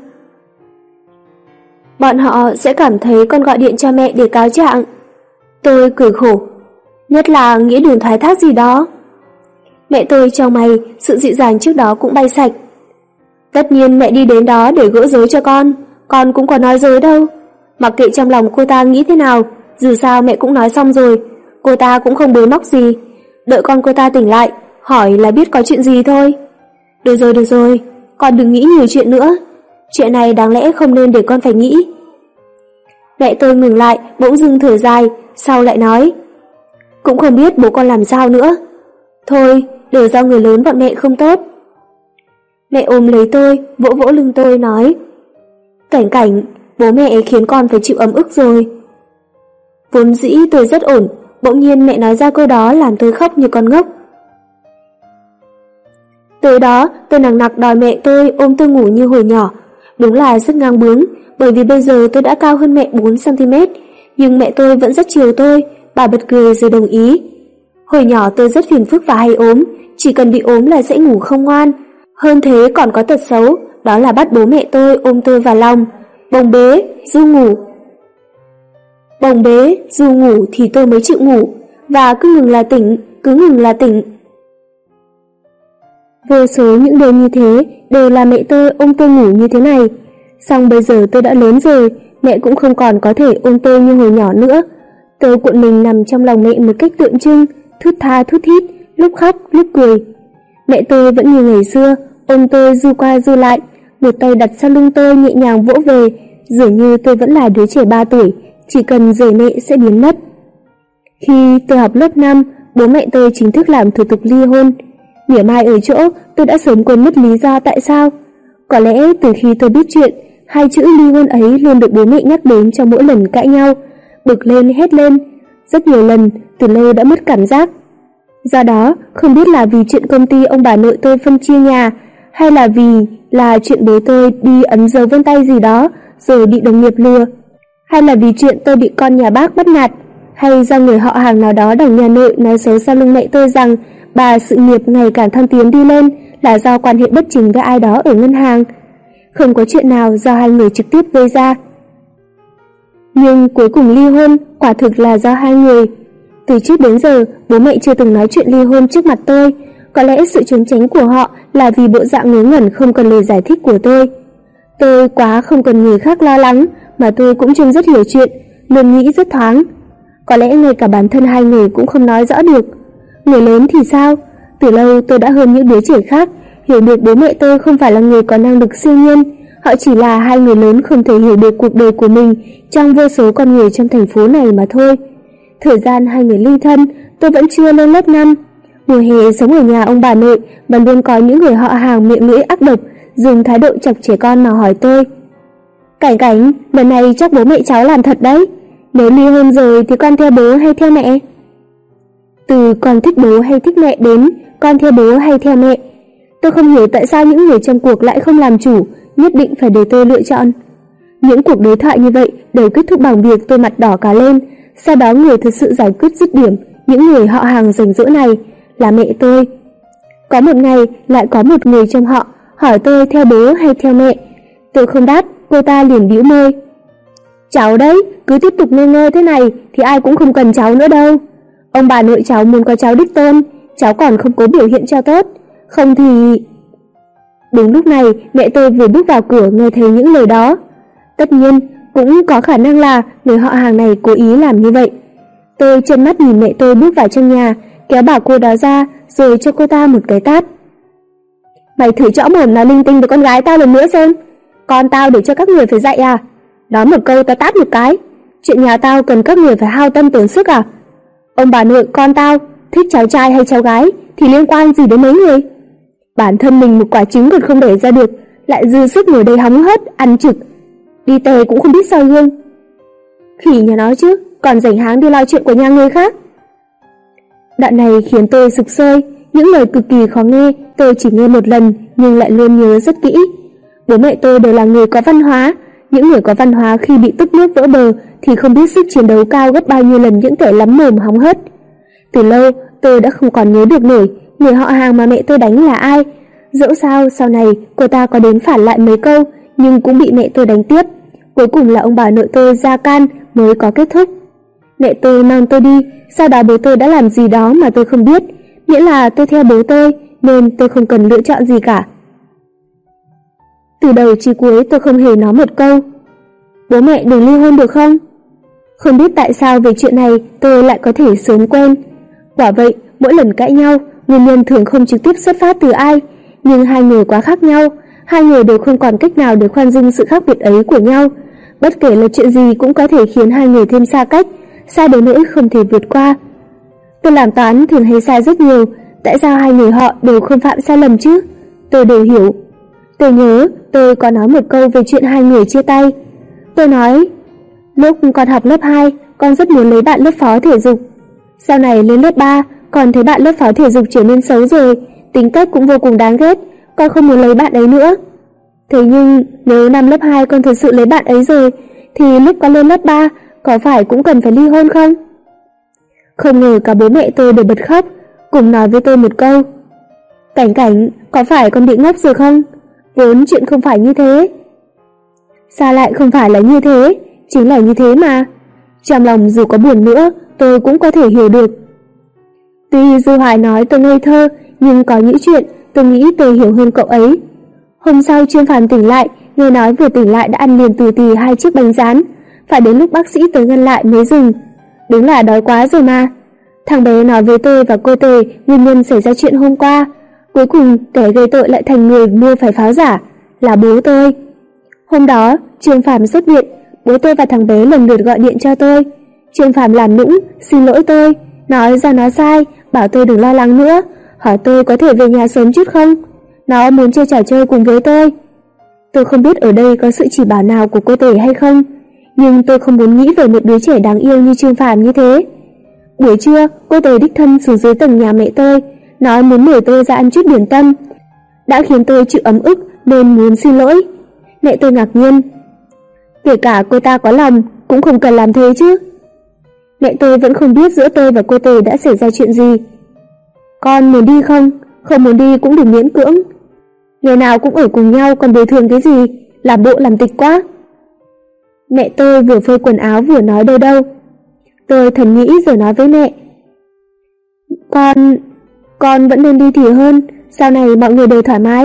Bọn họ sẽ cảm thấy con gọi điện cho mẹ để cáo trạng. Tôi cười khổ, nhất là nghĩa đường thoái thác gì đó. Mẹ tôi chau mày, sự dịu dàng trước đó cũng bay sạch. Tất nhiên mẹ đi đến đó để gỡ rối cho con cũng có nói dối đâu. Mặc kệ trong lòng cô ta nghĩ thế nào, dù sao mẹ cũng nói xong rồi, cô ta cũng không bới móc gì. Đợi con cô ta tỉnh lại, hỏi là biết có chuyện gì thôi. Được rồi, con đừng nghĩ nhiều chuyện nữa. Chuyện này đáng lẽ không nên để con phải nghĩ. Mẹ tôi ngừng lại, bỗng dưng thở dài, sau lại nói. Cũng không biết bố con làm sao nữa. Thôi, đều do người lớn bọn mẹ không tốt. Mẹ ôm lấy tôi, vỗ vỗ lưng tôi nói. Cảnh, bố mẹ khiến con phải chịu ấm ức rồi. Vốn dĩ tôi rất ổn, bỗng nhiên mẹ nói ra câu đó làm tôi khóc như con ngốc. Tới đó, tôi nằng nặc đòi mẹ tôi ôm tôi ngủ như hồi nhỏ. Đúng là rất ngang bướng, bởi vì bây giờ tôi đã cao hơn mẹ 4cm, nhưng mẹ tôi vẫn rất chiều tôi, bà bật cười rồi đồng ý. Hồi nhỏ tôi rất phiền phức và hay ốm, chỉ cần bị ốm là sẽ ngủ không ngoan. Hơn thế còn có tật xấu, đó là bắt bố mẹ tôi ôm tôi vào lòng, bồng bế, ru ngủ. Bồng bế, ru ngủ thì tôi mới chịu ngủ, và cứ ngừng là tỉnh. Vô số những đêm như thế đều là mẹ tôi ôm tôi ngủ như thế này. Xong bây giờ tôi đã lớn rồi, mẹ cũng không còn có thể ôm tôi như hồi nhỏ nữa. Tôi cuộn mình nằm trong lòng mẹ một cách tượng trưng, thút tha thút thít, lúc khóc lúc cười. Mẹ tôi vẫn như ngày xưa, ôm tôi ru qua ru lại, một tay đặt sau lưng tôi nhẹ nhàng vỗ về, dường như tôi vẫn là đứa trẻ 3 tuổi, chỉ cần rời mẹ sẽ biến mất. Khi tôi học lớp 5, bố mẹ tôi chính thức làm thủ tục ly hôn. Mỉa mai ở chỗ tôi đã sớm quên mất lý do tại sao. Có lẽ từ khi tôi biết chuyện, hai chữ ly hôn ấy luôn được bố mẹ nhắc đến trong mỗi lần cãi nhau, bực lên hét lên. Rất nhiều lần, từ lâu đã mất cảm giác. Do đó, không biết là vì chuyện công ty ông bà nội tôi phân chia nhà, hay là vì là chuyện bố tôi đi ấn dấu vân tay gì đó rồi bị đồng nghiệp lừa, hay là vì chuyện tôi bị con nhà bác bắt nạt, hay do người họ hàng nào đó đằng nhà nội nói xấu sau lưng mẹ tôi rằng bà sự nghiệp ngày càng thăng tiến đi lên là do quan hệ bất chính với ai đó ở ngân hàng. Không có chuyện nào do hai người trực tiếp gây ra. Nhưng cuối cùng ly hôn quả thực là do hai người. Từ trước đến giờ, bố mẹ chưa từng nói chuyện ly hôn trước mặt tôi. Có lẽ sự trốn tránh của họ là vì bộ dạng ngớ ngẩn không cần lời giải thích của tôi. Tôi quá không cần người khác lo lắng, mà tôi cũng trông rất hiểu chuyện, luôn nghĩ rất thoáng. Có lẽ ngay cả bản thân hai người cũng không nói rõ được. Người lớn thì sao? Từ lâu tôi đã hơn những đứa trẻ khác, hiểu được bố mẹ tôi không phải là người có năng lực siêu nhiên. Họ chỉ là hai người lớn không thể hiểu được cuộc đời của mình trong vô số con người trong thành phố này mà thôi. Thời gian hai người ly thân, tôi vẫn chưa lên lớp 5. Mùa hè sống ở nhà ông bà nội mà luôn có những người họ hàng miệng lưỡi ác độc, dùng thái độ chọc trẻ con mà hỏi tôi: Cảnh Cảnh, lần này chắc bố mẹ cháu làm thật đấy. Nếu ly hôn rồi thì con theo bố hay theo mẹ? Từ con thích bố hay thích mẹ đến con theo bố hay theo mẹ, tôi không hiểu tại sao những người trong cuộc lại không làm chủ, nhất định phải để tôi lựa chọn. Những cuộc đối thoại như vậy đều kết thúc bằng việc tôi mặt đỏ cả lên. Sau đó người thực sự giải quyết dứt điểm những người họ hàng rảnh rỗi này là mẹ tôi. Có một ngày lại có một người trong họ hỏi tôi theo bố hay theo mẹ. Tôi không đáp, cô ta liền bĩu môi: Cháu đấy, cứ tiếp tục ngơ ngơ thế này thì ai cũng không cần cháu nữa đâu. Ông bà nội cháu muốn có cháu đích tôn, cháu còn không cố biểu hiện cho tốt, không thì... Đúng lúc này, mẹ tôi vừa bước vào cửa nghe thấy những lời đó. Tất nhiên, cũng có khả năng là người họ hàng này cố ý làm như vậy. Tôi trợn mắt nhìn mẹ tôi bước vào trong nhà, kéo bà cô đó ra, rồi cho cô ta một cái tát. Mày thử chõ mồm nói linh tinh với con gái tao lần nữa xem. Con tao để cho các người phải dạy à? Nói một câu tao tát một cái. Chuyện nhà tao cần các người phải hao tâm tổn sức à? Ông bà nội con tao thích cháu trai hay cháu gái thì liên quan gì đến mấy người? Bản thân mình một quả trứng còn không để ra được, lại dư sức ngồi đây hóng hớt ăn trực, đi tè cũng không biết soi gương. Khỉ nhà nó chứ, còn rảnh háng đi lo chuyện của nhà người khác. Đoạn này khiến tôi sực sôi. Những lời cực kỳ khó nghe tôi chỉ nghe một lần nhưng lại luôn nhớ rất kỹ. Bố mẹ tôi đều là người có văn hóa. Những người có văn hóa khi bị tức nước vỡ bờ thì không biết sức chiến đấu cao gấp bao nhiêu lần những kẻ lắm mồm hóng hớt. Từ lâu tôi đã không còn nhớ được nổi người họ hàng mà mẹ tôi đánh là ai. Dẫu sao sau này cô ta có đến phản lại mấy câu nhưng cũng bị mẹ tôi đánh tiếp. Cuối cùng là ông bà nội tôi ra can mới có kết thúc. Mẹ tôi mang tôi đi, sau đó bố tôi đã làm gì đó mà tôi không biết. Miễn là tôi theo bố tôi nên tôi không cần lựa chọn gì cả. Từ đầu chí cuối tôi không hề nói một câu: Bố mẹ đừng ly hôn được không? Không biết tại sao về chuyện này tôi lại có thể sớm quen. Quả vậy, mỗi lần cãi nhau, nguyên nhân thường không trực tiếp xuất phát từ ai, nhưng hai người quá khác nhau, hai người đều không còn cách nào để khoan dung sự khác biệt ấy của nhau. Bất kể là chuyện gì cũng có thể khiến hai người thêm xa cách, xa đến nỗi không thể vượt qua. Tôi làm toán thường hay sai rất nhiều, tại sao hai người họ đều không phạm sai lầm chứ? Tôi đều hiểu. Tôi nhớ tôi có nói một câu về chuyện hai người chia tay. Tôi nói, lúc còn học lớp 2, con rất muốn lấy bạn lớp phó thể dục. Sau này lên lớp 3, con thấy bạn lớp phó thể dục trở nên xấu rồi, tính cách cũng vô cùng đáng ghét, con không muốn lấy bạn ấy nữa. Thế nhưng nếu năm lớp 2 con thật sự lấy bạn ấy rồi, thì lúc con lên lớp 3 có phải cũng cần phải ly hôn không? Không ngờ cả bố mẹ tôi đều bật khóc, cùng nói với tôi một câu: Cảnh Cảnh, có phải con bị ngốc rồi không? Vốn chuyện không phải như thế. Sao lại không phải là như thế? Chính là như thế mà. Trong lòng dù có buồn nữa, tôi cũng có thể hiểu được. Tuy Dư Hoài nói tôi ngây thơ, nhưng có những chuyện tôi nghĩ tôi hiểu hơn cậu ấy. Hôm sau Trương Phàm tỉnh lại, nghe nói vừa tỉnh lại đã ăn liền tù tì 2 chiếc bánh rán, phải đến lúc bác sĩ tới ngăn lại mới dừng. Đúng là đói quá rồi mà. Thằng bé nói với tôi và cô Tề nguyên nhân xảy ra chuyện hôm qua. Cuối cùng kẻ gây tội lại thành người mua phải pháo giả, là bố tôi. Hôm đó Trương Phàm xuất viện, bố tôi và thằng bé lần lượt gọi điện cho tôi. Trương Phàm làm nũng xin lỗi tôi, nói ra nó sai, bảo tôi đừng lo lắng nữa, hỏi tôi có thể về nhà sớm chút không. Nó muốn chơi trò chơi cùng với tôi. Tôi không biết ở đây có sự chỉ bảo nào của cô Tề hay không, nhưng tôi không muốn nghĩ về một đứa trẻ đáng yêu như Trương Phàm như thế. Buổi trưa, cô Tề đích thân xuống dưới tầng nhà mẹ tôi, nói muốn mời tôi ra ăn chút điểm tâm, đã khiến tôi chịu ấm ức nên muốn xin lỗi. Mẹ tôi ngạc nhiên: Kể cả cô ta có lòng cũng không cần làm thế chứ. Mẹ tôi vẫn không biết giữa tôi và cô Tề đã xảy ra chuyện gì. Con muốn đi không? Không muốn đi cũng đừng miễn cưỡng. Ngày nào cũng ở cùng nhau còn bồi thường cái gì, làm bộ làm tịch quá. Mẹ tôi vừa phơi quần áo vừa nói đâu đâu. Tôi thầm nghĩ rồi nói với mẹ: Con vẫn nên đi thì hơn, sau này mọi người đều thoải mái.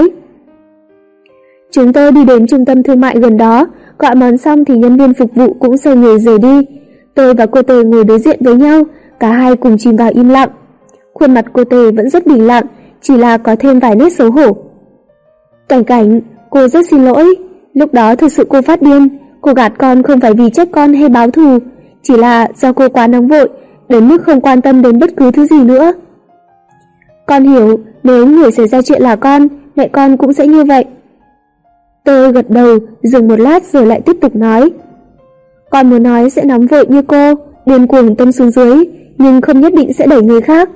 Chúng tôi đi đến trung tâm thương mại gần đó, gọi món xong thì nhân viên phục vụ cũng xoay người rời đi. Tôi và cô Tề ngồi đối diện với nhau, cả hai cùng chìm vào im lặng. Khuôn mặt cô Tề vẫn rất bình lặng, chỉ là có thêm vài nét xấu hổ. Cảnh Cảnh, cô rất xin lỗi, lúc đó thực sự cô phát điên, cô gạt con không phải vì trách con hay báo thù, chỉ là do cô quá nóng vội, đến mức không quan tâm đến bất cứ thứ gì nữa. Con hiểu, nếu người xảy ra chuyện là con, mẹ con cũng sẽ như vậy. Tôi gật đầu, dừng một lát rồi lại tiếp tục nói: Con muốn nói sẽ nóng vội như cô, điên cuồng tâm xuống dưới, nhưng không nhất định sẽ đẩy người khác.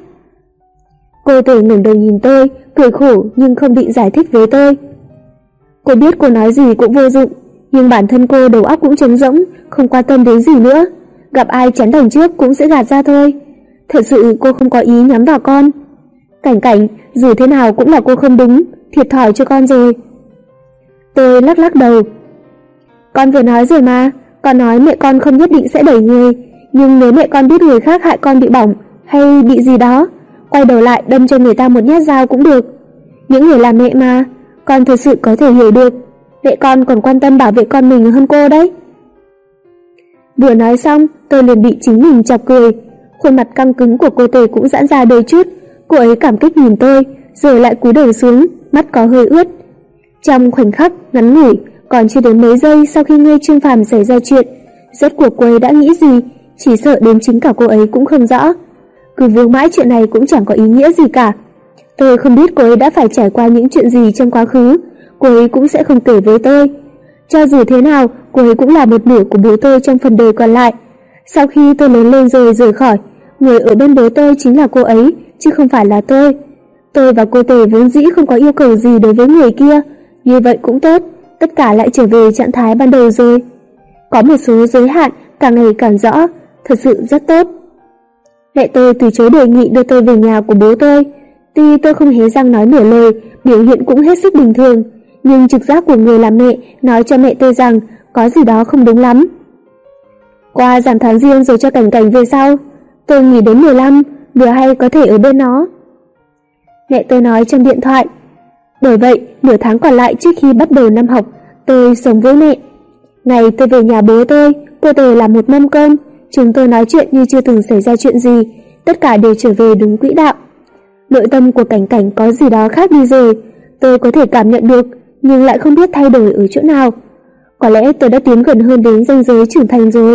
Cô Tề ngẩng đầu nhìn tôi, cười khổ nhưng không định giải thích với tôi. Cô biết cô nói gì cũng vô dụng, nhưng bản thân cô đầu óc cũng trống rỗng, không quan tâm đến gì nữa. Gặp ai chắn đằng trước cũng sẽ gạt ra thôi. Thật sự cô không có ý nhắm vào con. Cảnh Cảnh, dù thế nào cũng là cô không đúng, thiệt thòi cho con rồi. Tôi lắc lắc đầu. Con vừa nói rồi mà, con nói mẹ con không nhất định sẽ đẩy người, nhưng nếu mẹ con biết người khác hại con bị bỏng hay bị gì đó, quay đầu lại đâm cho người ta một nhát dao cũng được. Những người làm mẹ mà, con thật sự có thể hiểu được, mẹ con còn quan tâm bảo vệ con mình hơn cô đấy. Vừa nói xong, tôi liền bị chính mình chọc cười. Khuôn mặt căng cứng của cô Tề cũng giãn ra đôi chút. Cô ấy cảm kích nhìn tôi, rồi lại cúi đầu xuống, mắt có hơi ướt. Trong khoảnh khắc ngắn ngủi, còn chưa đến mấy giây sau khi nghe Trương Phàm xảy ra chuyện, rốt cuộc cô ấy đã nghĩ gì, chỉ sợ đến chính cả cô ấy cũng không rõ. Cứ vương mãi chuyện này cũng chẳng có ý nghĩa gì cả. Tôi không biết cô ấy đã phải trải qua những chuyện gì trong quá khứ, cô ấy cũng sẽ không kể với tôi. Cho dù thế nào, cô ấy cũng là một nửa của bố tôi trong phần đời còn lại. Sau khi tôi lớn lên rồi rời khỏi, người ở bên bố tôi chính là cô ấy, chứ không phải là tôi. Tôi và cô Tề vốn dĩ không có yêu cầu gì đối với người kia, như vậy cũng tốt, tất cả lại trở về trạng thái ban đầu rồi. Có một số giới hạn càng ngày càng rõ, thật sự rất tốt. Mẹ tôi từ chối đề nghị đưa tôi về nhà của bố tôi. Tuy tôi không hé răng nói nửa lời, biểu hiện cũng hết sức bình thường, nhưng trực giác của người làm mẹ nói cho mẹ tôi rằng có gì đó không đúng lắm. Qua giảm tháng riêng rồi cho Cảnh Cảnh về sau, tôi nghỉ đến 15, vừa hay có thể ở bên nó. Mẹ tôi nói trong điện thoại. Bởi vậy, nửa tháng còn lại trước khi bắt đầu năm học, tôi sống với mẹ. Ngày tôi về nhà bố tôi, cô Tề làm một mâm cơm, chúng tôi nói chuyện như chưa từng xảy ra chuyện gì, tất cả đều trở về đúng quỹ đạo. Nội tâm của Cảnh Cảnh có gì đó khác đi rồi, tôi có thể cảm nhận được, nhưng lại không biết thay đổi ở chỗ nào. Có lẽ tôi đã tiến gần hơn đến ranh giới trưởng thành rồi.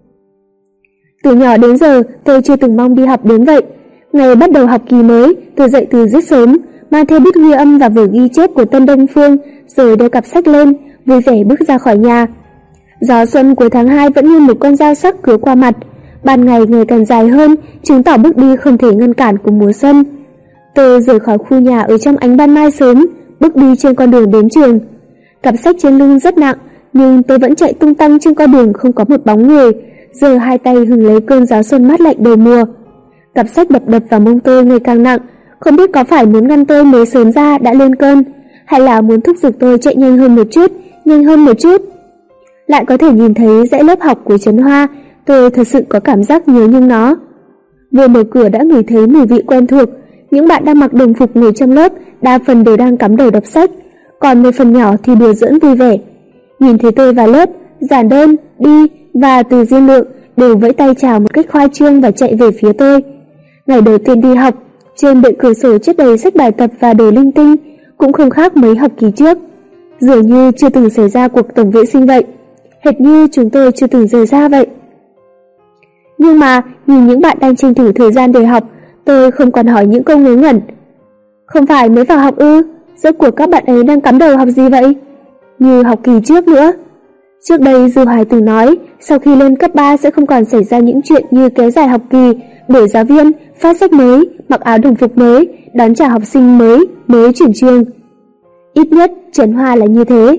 Từ nhỏ đến giờ, tôi chưa từng mong đi học đến vậy. Ngày bắt đầu học kỳ mới, tôi dậy từ rất sớm, mang theo bút ghi âm và vở ghi chép của Tân Đông Phương, rồi đeo cặp sách lên, vui vẻ bước ra khỏi nhà. Gió xuân cuối tháng 2 vẫn như một con dao sắc cứa qua mặt, ban ngày ngày càng dài hơn, chứng tỏ bước đi không thể ngăn cản của mùa xuân. Tôi rời khỏi khu nhà ở trong ánh ban mai sớm, bước đi trên con đường đến trường. Cặp sách trên lưng rất nặng, nhưng tôi vẫn chạy tung tăng trên con đường không có một bóng người, giơ hai tay hứng lấy cơn gió xuân mát lạnh đầu mùa. Cặp sách đập đập vào mông tôi ngày càng nặng, không biết có phải muốn ngăn tôi mới sớm ra đã lên cơn, hay là muốn thúc giục tôi chạy nhanh hơn một chút. Lại có thể nhìn thấy dãy lớp học của Trấn Hoa, tôi thật sự có cảm giác nhớ nhung nó. Vừa mở cửa đã ngửi thấy mùi vị quen thuộc, những bạn đang mặc đồng phục ngồi trong lớp, đa phần đều đang cắm đầu đọc sách, còn một phần nhỏ thì đùa giỡn vui vẻ. Nhìn thấy tôi vào lớp, Giản Đơn, Đi và Từ Diên Lượng đều vẫy tay chào một cách khoa trương và chạy về phía tôi. Ngày đầu tiên đi học, trên bệ cửa sổ chất đầy sách bài tập và đồ linh tinh, cũng không khác mấy học kỳ trước. Dường như chưa từng xảy ra cuộc tổng vệ sinh vậy, hệt như chúng tôi chưa từng rời ra vậy. Nhưng mà nhìn những bạn đang tranh thủ thời gian để học, tôi không còn hỏi những câu ngớ ngẩn. Không phải mới vào học ư? Rốt cuộc các bạn ấy đang cắm đầu học gì vậy? Như học kỳ trước nữa. Trước đây Dư Hoài từng nói, sau khi lên cấp 3 sẽ không còn xảy ra những chuyện như kéo dài học kỳ, đổi giáo viên, phát sách mới, mặc áo đồng phục mới, đón chào học sinh mới chuyển trường. Ít nhất Trấn Hoa là như thế.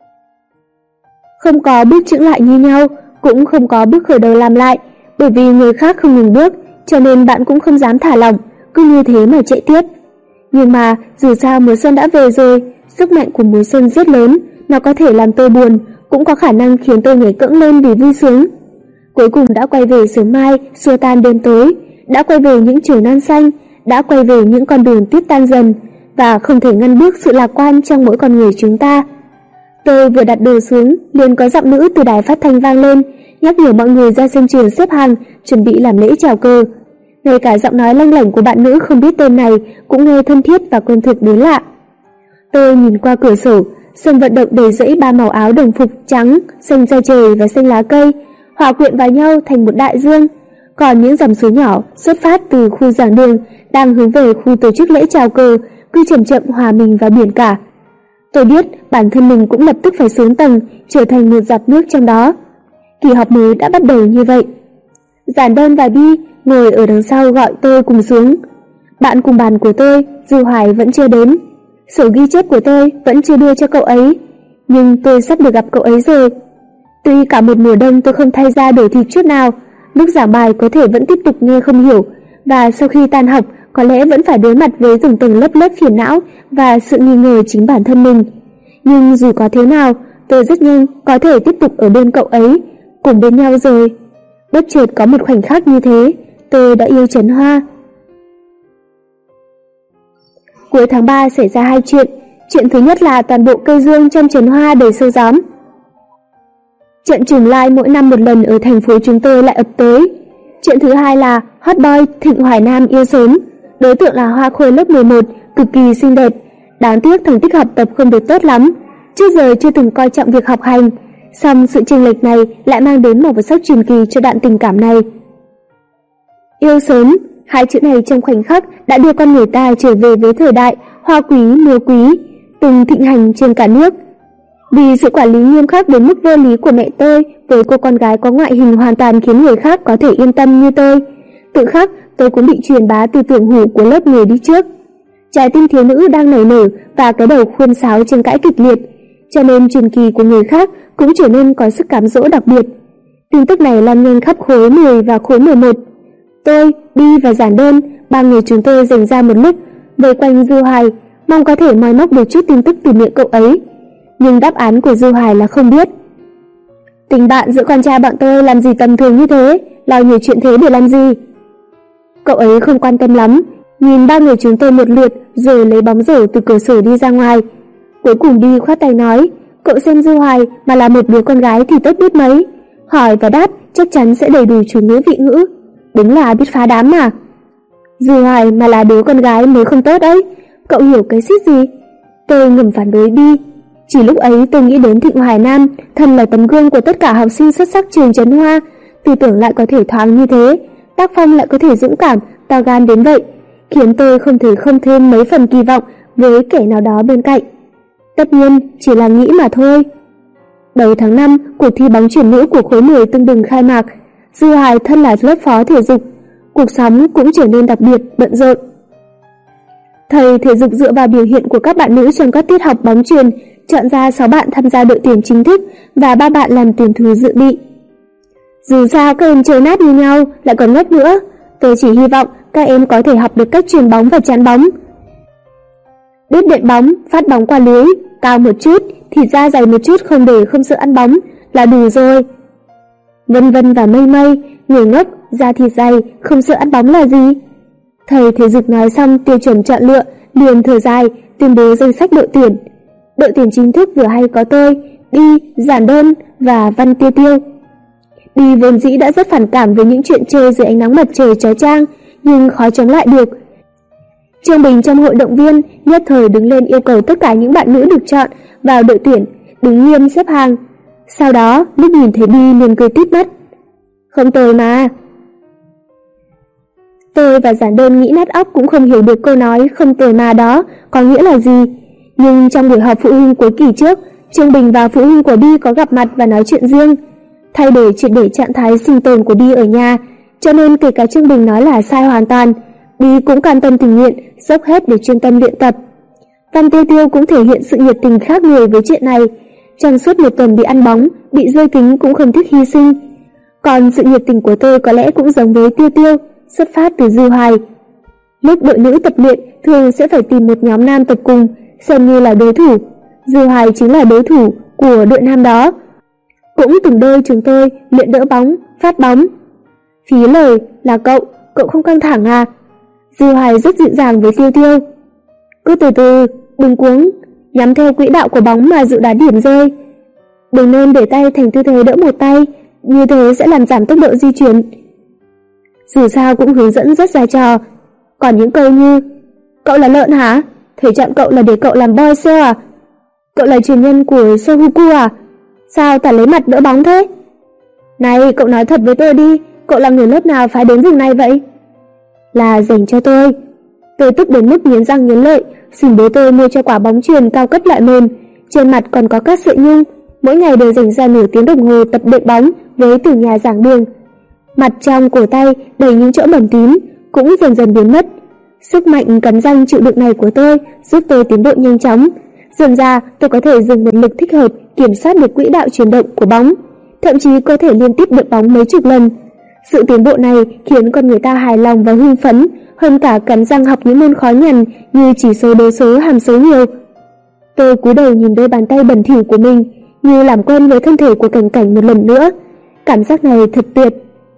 Không có bước chững lại như nhau, cũng không có bước khởi đầu làm lại, bởi vì người khác không ngừng bước, cho nên bạn cũng không dám thả lỏng, cứ như thế mà chạy tiếp. Nhưng mà dù sao mùa xuân đã về rồi, sức mạnh của mùa xuân rất lớn, nó có thể làm tôi buồn, cũng có khả năng khiến tôi nhảy cẫng lên vì vui sướng. Cuối cùng đã quay về sớm mai, xua tan đêm tối, đã quay về những trời non xanh, đã quay về những con đường tuyết tan dần, và không thể ngăn bước sự lạc quan trong mỗi con người chúng ta. Tôi vừa đặt đồ xuống, liền có giọng nữ từ đài phát thanh vang lên, nhắc nhở mọi người ra sân trường xếp hàng, chuẩn bị làm lễ chào cờ. Ngay cả giọng nói lanh lảnh của bạn nữ không biết tên này cũng nghe thân thiết và quen thuộc đến lạ. Tôi nhìn qua cửa sổ, sân vận động đầy rẫy ba màu áo đồng phục trắng, xanh da trời và xanh lá cây, hòa quyện vào nhau thành một đại dương. Còn những dòng suối nhỏ xuất phát từ khu giảng đường đang hướng về khu tổ chức lễ chào cờ, cứ chậm chậm hòa mình vào biển cả. Tôi biết bản thân mình cũng lập tức phải xuống tầng, trở thành một giọt nước trong đó. Kỳ học mới đã bắt đầu như vậy. Giản Đơn và Bi ngồi ở đằng sau gọi tôi cùng xuống. Bạn cùng bàn của tôi, Dư Hoài vẫn chưa đến. Sổ ghi chép của tôi vẫn chưa đưa cho cậu ấy, nhưng tôi sắp được gặp cậu ấy rồi. Tuy cả một mùa đông tôi không thay da đổi thịt chút nào, lúc giảng bài có thể vẫn tiếp tục nghe không hiểu, và sau khi tan học có lẽ vẫn phải đối mặt với từng tầng lớp phiền não và sự nghi ngờ chính bản thân mình. Nhưng dù có thế nào, tôi rất nhanh có thể tiếp tục ở bên cậu ấy, cùng bên nhau rồi. Bất chợt có một khoảnh khắc như thế, tôi đã yêu Trấn Hoa. Cuối tháng 3 xảy ra hai chuyện. Chuyện thứ nhất là toàn bộ cây dương trong Trấn Hoa đầy sâu gióm. Trận trùng lai mỗi năm một lần ở thành phố chúng tôi lại ập tới. Chuyện thứ hai là hot boy Thịnh Hoài Nam yêu sớm. Đối tượng là hoa khôi lớp 11, cực kỳ xinh đẹp. Đáng tiếc thành tích học tập không được tốt lắm, trước giờ chưa từng coi trọng việc học hành. Song sự chênh lệch này lại mang đến một sắc truyền kỳ cho đoạn tình cảm này. Yêu sớm, hai chữ này trong khoảnh khắc đã đưa con người ta trở về với thời đại hoa quý mùa quý từng thịnh hành trên cả nước. Vì sự quản lý nghiêm khắc đến mức vô lý của mẹ tôi với cô con gái có ngoại hình hoàn toàn khiến người khác có thể yên tâm như tôi, tự khắc tôi cũng bị truyền bá tư tưởng hủ của lớp người đi trước. Trái tim thiếu nữ đang nảy nở và cái đầu khuôn sáo tranh cãi kịch liệt, cho nên truyền kỳ của người khác cũng trở nên có sức cám dỗ đặc biệt. Tin tức này lan nhanh khắp khối 10 và khối 11. Tôi, Bi và Giản Đơn, ba người chúng tôi dành ra một lúc vây quanh Dư Hoài, mong có thể moi móc được chút tin tức từ miệng cậu ấy. Nhưng đáp án của Dư Hoài là không biết. Tình bạn giữa con trai bọn tôi làm gì tầm thường như thế, lo nhiều chuyện thế để làm gì? Cậu ấy không quan tâm lắm, nhìn ba người chúng tôi một lượt rồi lấy bóng rổ từ cửa sổ đi ra ngoài. Cuối cùng Bi khoát tay nói, cậu xem Dư Hoài mà là một đứa con gái thì tốt biết mấy, hỏi và đáp chắc chắn sẽ đầy đủ chủ ngữ vị ngữ, đúng là biết phá đám mà. Dư Hoài mà là đứa con gái mới không tốt ấy, cậu hiểu cái xít gì? Tôi ngầm phản đối Bi. Chỉ lúc ấy tôi nghĩ đến Thịnh Hoài Nam, thân là tấm gương của tất cả học sinh xuất sắc trường Trấn Hoa, tư tưởng lại có thể thoáng như thế, tác phong lại có thể dũng cảm, to gan đến vậy, khiến tôi không thể không thêm mấy phần kỳ vọng với kẻ nào đó bên cạnh. Tất nhiên chỉ là nghĩ mà thôi. Đầu tháng 5, cuộc thi bóng chuyền nữ của khối 10 tưng bừng khai mạc. Dư Hoài thân là lớp phó thể dục, cuộc sống cũng trở nên đặc biệt bận rộn. Thầy thể dục dựa vào biểu hiện của các bạn nữ trong các tiết học bóng chuyền, chọn ra 6 bạn tham gia đội tuyển chính thức và 3 bạn làm tuyển thủ dự bị. Dù sao các em chơi nát như nhau, lại còn ngốc nữa. Tôi chỉ hy vọng các em có thể học được cách chuyền bóng và chắn bóng. Biết đệm bóng, phát bóng qua lưới, cao một chút, thịt da dày một chút không để không sợ ăn bóng là đủ rồi. Vân vân và mây mây, người ngốc, da thịt dày, không sợ ăn bóng là gì? Thầy thể dục nói xong tiêu chuẩn chọn lựa, liền thở dài, tuyên bố danh sách đội tuyển. Đội tuyển chính thức vừa hay có tôi, Bi, Giản Đơn và Văn Tiêu Tiêu. Bi vốn dĩ đã rất phản cảm với những chuyện chơi dưới ánh nắng mặt trời chói chang, nhưng khó chống lại được. Trương Bình trong hội động viên nhất thời đứng lên yêu cầu tất cả những bạn nữ được chọn vào đội tuyển đứng nghiêm xếp hàng. Sau đó lúc nhìn thấy Bi liền cười tít mắt. Không tồi mà. Tôi và Giản Đơn nghĩ nát óc cũng không hiểu được câu nói không tồi mà đó có nghĩa là gì. Nhưng trong buổi họp phụ huynh cuối kỳ trước, Trương Bình và phụ huynh của Bi có gặp mặt và nói chuyện riêng, thay đổi triệt để trạng thái sinh tồn của Bi ở nhà, cho nên kể cả Trương Bình nói là sai hoàn toàn, Bi cũng cam tâm tình nguyện, dốc hết để chuyên tâm luyện tập. Văn Tiêu Tiêu cũng thể hiện sự nhiệt tình khác người với chuyện này. Trong suốt một tuần bị ăn bóng, bị rơi kính cũng không thích hy sinh. Còn sự nhiệt tình của tôi có lẽ cũng giống với Tiêu Tiêu, xuất phát từ Dư Hoài. Lúc đội nữ tập luyện, thường sẽ phải tìm một nhóm nam tập cùng, xem như là đối thủ. Dư Hoài chính là đối thủ của đội nam đó. Cũng từng đôi chúng tôi luyện đỡ bóng, phát bóng. Phí lời là cậu không căng thẳng à? Dư Hoài rất dịu dàng với Tiêu Tiêu. Cứ từ từ, đừng cuống, nhắm theo quỹ đạo của bóng mà dự đoán điểm rơi. Đừng nên để tay thành tư thế đỡ một tay, như thế sẽ làm giảm tốc độ di chuyển. Dù sao cũng hướng dẫn rất ra trò. Còn những câu như cậu là lợn hả? Thể chọn cậu là để cậu làm boy sale à? Cậu là truyền nhân của Sohuku à? Sao toàn lấy mặt đỡ bóng thế? Này, cậu nói thật với tôi đi, cậu là người lớp nào phái đến vùng này vậy? Là dành cho tôi. Tôi tức đến mức nghiến răng nghiến lợi, xin bố tôi mua cho quả bóng chuyền cao cấp loại mềm, trên mặt còn có các sợi nhung, mỗi ngày đều dành ra nửa tiếng đồng hồ tập đệm bóng với từ nhà giảng đường. Mặt trong cổ tay đầy những chỗ bầm tím cũng dần dần biến mất. Sức mạnh cắn răng chịu đựng này của tôi giúp tôi tiến bộ nhanh chóng. Dần ra tôi có thể dùng một lực thích hợp kiểm soát được quỹ đạo chuyển động của bóng, thậm chí có thể liên tiếp đệm bóng mấy chục lần. Sự tiến bộ này khiến con người ta hài lòng và hưng phấn hơn cả cắn răng học những môn khó nhằn như chỉ số đố số hàm số nhiều. Tôi cúi đầu nhìn đôi bàn tay bẩn thỉu của mình, như làm quen với thân thể của Cảnh Cảnh một lần nữa. Cảm giác này thật tuyệt.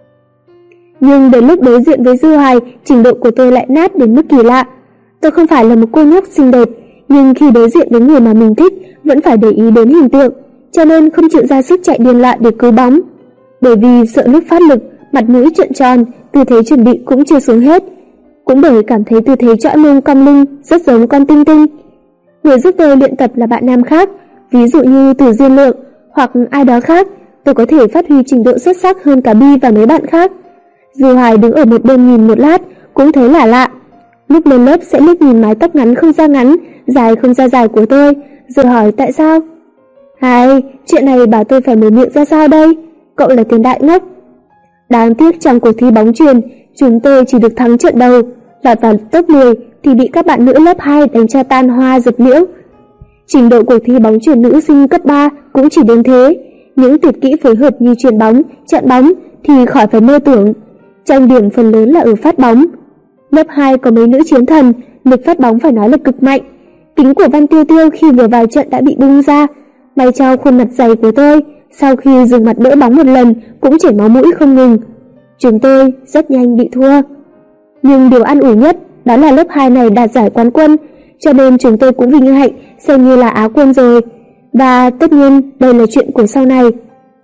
Nhưng đến lúc đối diện với Dư Hoài, trình độ của tôi lại nát đến mức kỳ lạ. Tôi không phải là một cô nhóc xinh đẹp, nhưng khi đối diện với người mà mình thích vẫn phải để ý đến hình tượng, cho nên không chịu ra sức chạy điên loạn để cứu bóng. Bởi vì sợ lúc phát lực, mặt mũi trợn tròn, tư thế chuẩn bị cũng chưa xuống hết. Cũng bởi cảm thấy tư thế chõi mông cong lưng rất giống con Tinh Tinh. Người giúp tôi luyện tập là bạn nam khác, ví dụ như Từ Diên Lượng hoặc ai đó khác, tôi có thể phát huy trình độ xuất sắc hơn cả Bi và mấy bạn khác. Dư Hoài đứng ở một bên nhìn một lát, cũng thấy lạ lạ. Lúc lên lớp sẽ liếc nhìn mái tóc ngắn không ra ngắn, dài không ra dài của tôi, rồi hỏi tại sao. Hay, chuyện này bảo tôi phải mở miệng ra sao đây? Cậu là tên đại ngốc. Đáng tiếc trong cuộc thi bóng chuyền, chúng tôi chỉ được thắng trận đầu, lọt vào top 10 thì bị các bạn nữ lớp 2 đánh cho tan hoa dập liễu. Trình độ cuộc thi bóng chuyền nữ sinh cấp 3 cũng chỉ đến thế, những tuyệt kỹ phối hợp như chuyền bóng, chặn bóng thì khỏi phải mơ tưởng. Trọng điểm phần lớn là ở phát bóng. Lớp 2 có mấy nữ chiến thần, lực phát bóng phải nói là cực mạnh. Kính của Văn Tiêu Tiêu khi vừa vào trận đã bị bung ra. May cho khuôn mặt dày của tôi, sau khi dùng mặt đỡ bóng một lần cũng chảy máu mũi không ngừng. Chúng tôi rất nhanh bị thua. Nhưng điều an ủi nhất đó là lớp 2 này đạt giải quán quân, cho nên chúng tôi cũng vinh hạnh xem như là Á quân rồi. Và tất nhiên đây là chuyện của sau này.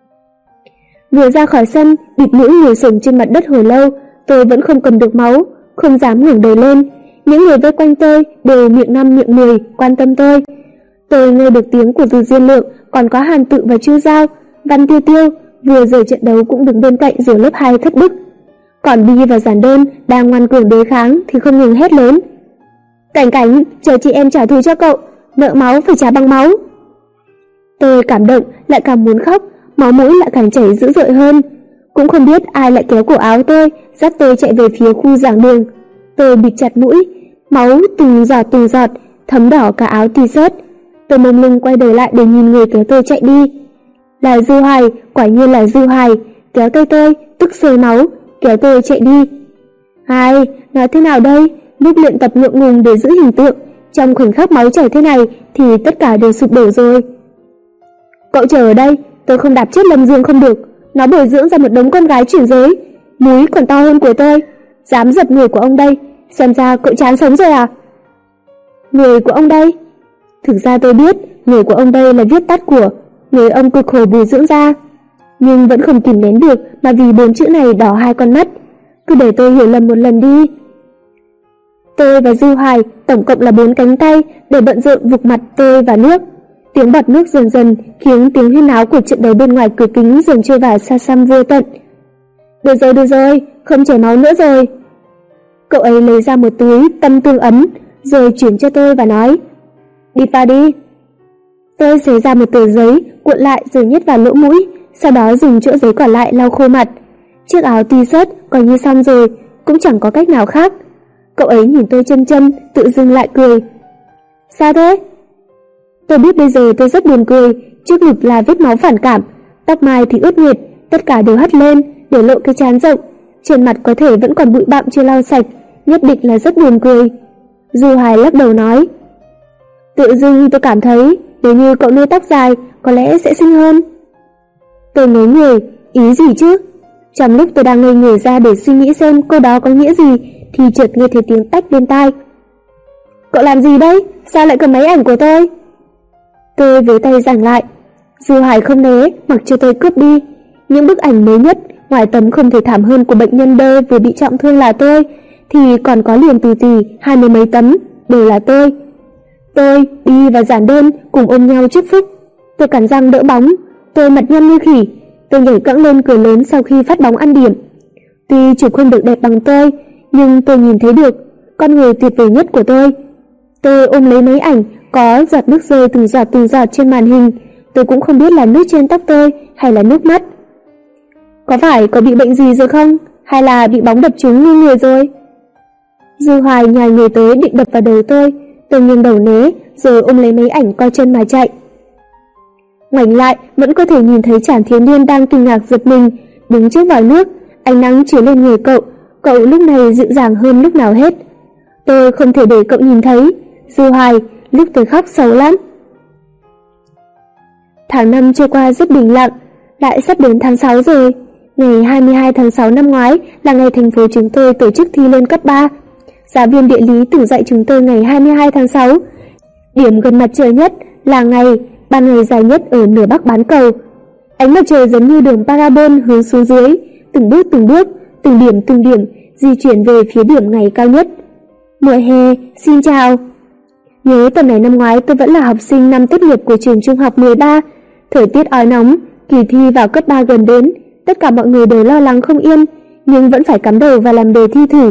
Vừa ra khỏi sân, bịt mũi ngồi xổm trên mặt đất hồi lâu, tôi vẫn không cầm được máu, không dám ngẩng đầu lên. Những người vây quanh tôi đều miệng 5 miệng 10 quan tâm tôi. Tôi nghe được tiếng của Từ Diên Lượng, còn có Hàn Tự và Chu Giao. Văn Tiêu Tiêu vừa rời trận đấu cũng đứng bên cạnh rồi lớp 2 thất đức. Còn Bi và Giản Đơn đang ngoan cường đối kháng thì không ngừng hét lớn. Cảnh Cảnh, chờ chị em trả thù cho cậu, nợ máu phải trả bằng máu. Tôi cảm động, lại càng muốn khóc, máu mũi lại càng chảy dữ dội hơn. Cũng không biết ai lại kéo cổ áo tôi, dắt tôi chạy về phía khu giảng đường. Tôi bịt chặt mũi, Máu từng giọt, thấm đỏ cả áo t-shirt. Tôi mông lung quay đầu lại để nhìn người kéo tôi chạy đi. Là Dư Hoài, quả nhiên là Dư Hoài, kéo tay tôi, tức sôi máu, kéo tôi chạy đi. Ai, nói thế nào đây, lúc luyện tập ngượng ngùng để giữ hình tượng, trong khoảnh khắc máu chảy thế này thì tất cả đều sụp đổ rồi. Cậu chờ ở đây, tôi không đạp chết Lâm Dương không được, nó bồi dưỡng ra một đống con gái chuyển giới, múi còn to hơn của tôi, dám giật người của ông đây, xem ra cậu chán sống rồi à? Người của ông đây? Thực ra tôi biết người của ông đây là viết tắt của người ông cực khổ bồi dưỡng ra, nhưng vẫn không kìm nén được mà vì 4 chữ này đỏ hai con mắt. Cứ để tôi hiểu lầm một lần đi. Tôi và Dư Hoài tổng cộng là 4 cánh tay để bận rộn vụt mặt tôi và nước. Tiếng bọt nước dần dần khiến tiếng huyên náo của trận đấu bên ngoài cửa kính dần trôi vào xa xăm vô tận. Được rồi, không chảy máu nữa rồi. Cậu ấy lấy ra một túi tâm tương ấm rồi chuyển cho tôi và nói: "Bịt vào đi." Tôi xé ra một tờ giấy, cuộn lại rồi nhét vào lỗ mũi, sau đó dùng chỗ giấy còn lại lau khô mặt. Chiếc áo t-shirt coi như xong rồi, cũng chẳng có cách nào khác. Cậu ấy nhìn tôi châm châm, tự dưng lại cười. Sao thế? Tôi biết bây giờ tôi rất buồn cười, trước ngực là vết máu phản cảm, tóc mai thì ướt nhệt, tất cả đều hất lên, để lộ cái trán rộng, trên mặt có thể vẫn còn bụi bặm chưa lau sạch, nhất định là rất buồn cười. Dư Hoài lắc đầu nói: "Tự dưng tôi cảm thấy nếu như cậu nuôi tóc dài có lẽ sẽ xinh hơn." Tôi ngớ người, ý gì chứ? Trong lúc tôi đang ngây người ra để suy nghĩ xem câu đó có nghĩa gì thì chợt nghe thấy tiếng tách bên tai. "Cậu làm gì đấy? Sao lại cầm máy ảnh của tôi?" Tôi với tay giằng lại. Dư Hoài không né, mặc cho tôi cướp đi. Những bức ảnh mới nhất, ngoài tấm không thể thảm hơn của bệnh nhân đơ vừa bị trọng thương là tôi, thì còn có liền tù tì 20 mấy tấm, đều là tôi. Tôi, Bi và Giản Đơn cùng ôm nhau chúc phúc. Tôi cắn răng đỡ bóng, tôi mặt nhăn như khỉ. Tôi nhảy cẫng lên cười lớn sau khi phát bóng ăn điểm. Tuy chụp không được đẹp bằng tôi, nhưng tôi nhìn thấy được con người tuyệt vời nhất của tôi. Tôi ôm lấy máy ảnh, có giọt nước rơi từng giọt trên màn hình. Tôi cũng không biết là nước trên tóc tôi hay là nước mắt. Có phải có bị bệnh gì rồi không? Hay là bị bóng đập trúng như người rồi? Dư Hoài nhảy người tới định đập vào đầu tôi nghiêng đầu né, rồi ôm lấy máy ảnh coi chân mà chạy. Ngoảnh lại, vẫn có thể nhìn thấy chàng thiếu niên đang kinh ngạc giật mình, đứng trước vòi nước, ánh nắng chiếu lên người cậu lúc này dịu dàng hơn lúc nào hết. Tôi không thể để cậu nhìn thấy. Dư Hoài, lúc tôi khóc xấu lắm. Tháng 5 trôi qua rất bình lặng, lại sắp đến tháng 6 rồi. Ngày 22 tháng 6 năm ngoái là ngày thành phố chúng tôi tổ chức thi lên cấp 3. Giáo viên địa lý từng dạy chúng tôi ngày 22 tháng 6. Điểm gần mặt trời nhất là ban ngày dài nhất ở nửa bắc bán cầu. Ánh mặt trời giống như đường parabol hướng xuống dưới, từng bước, từng điểm di chuyển về phía điểm ngày cao nhất. Mùa hè, xin chào. Nhớ tuần này năm ngoái tôi vẫn là học sinh năm tốt nghiệp của trường trung học 13. Thời tiết oi nóng, kỳ thi vào cấp 3 gần đến, tất cả mọi người đều lo lắng không yên, nhưng vẫn phải cắm đầu vào làm đề thi thử.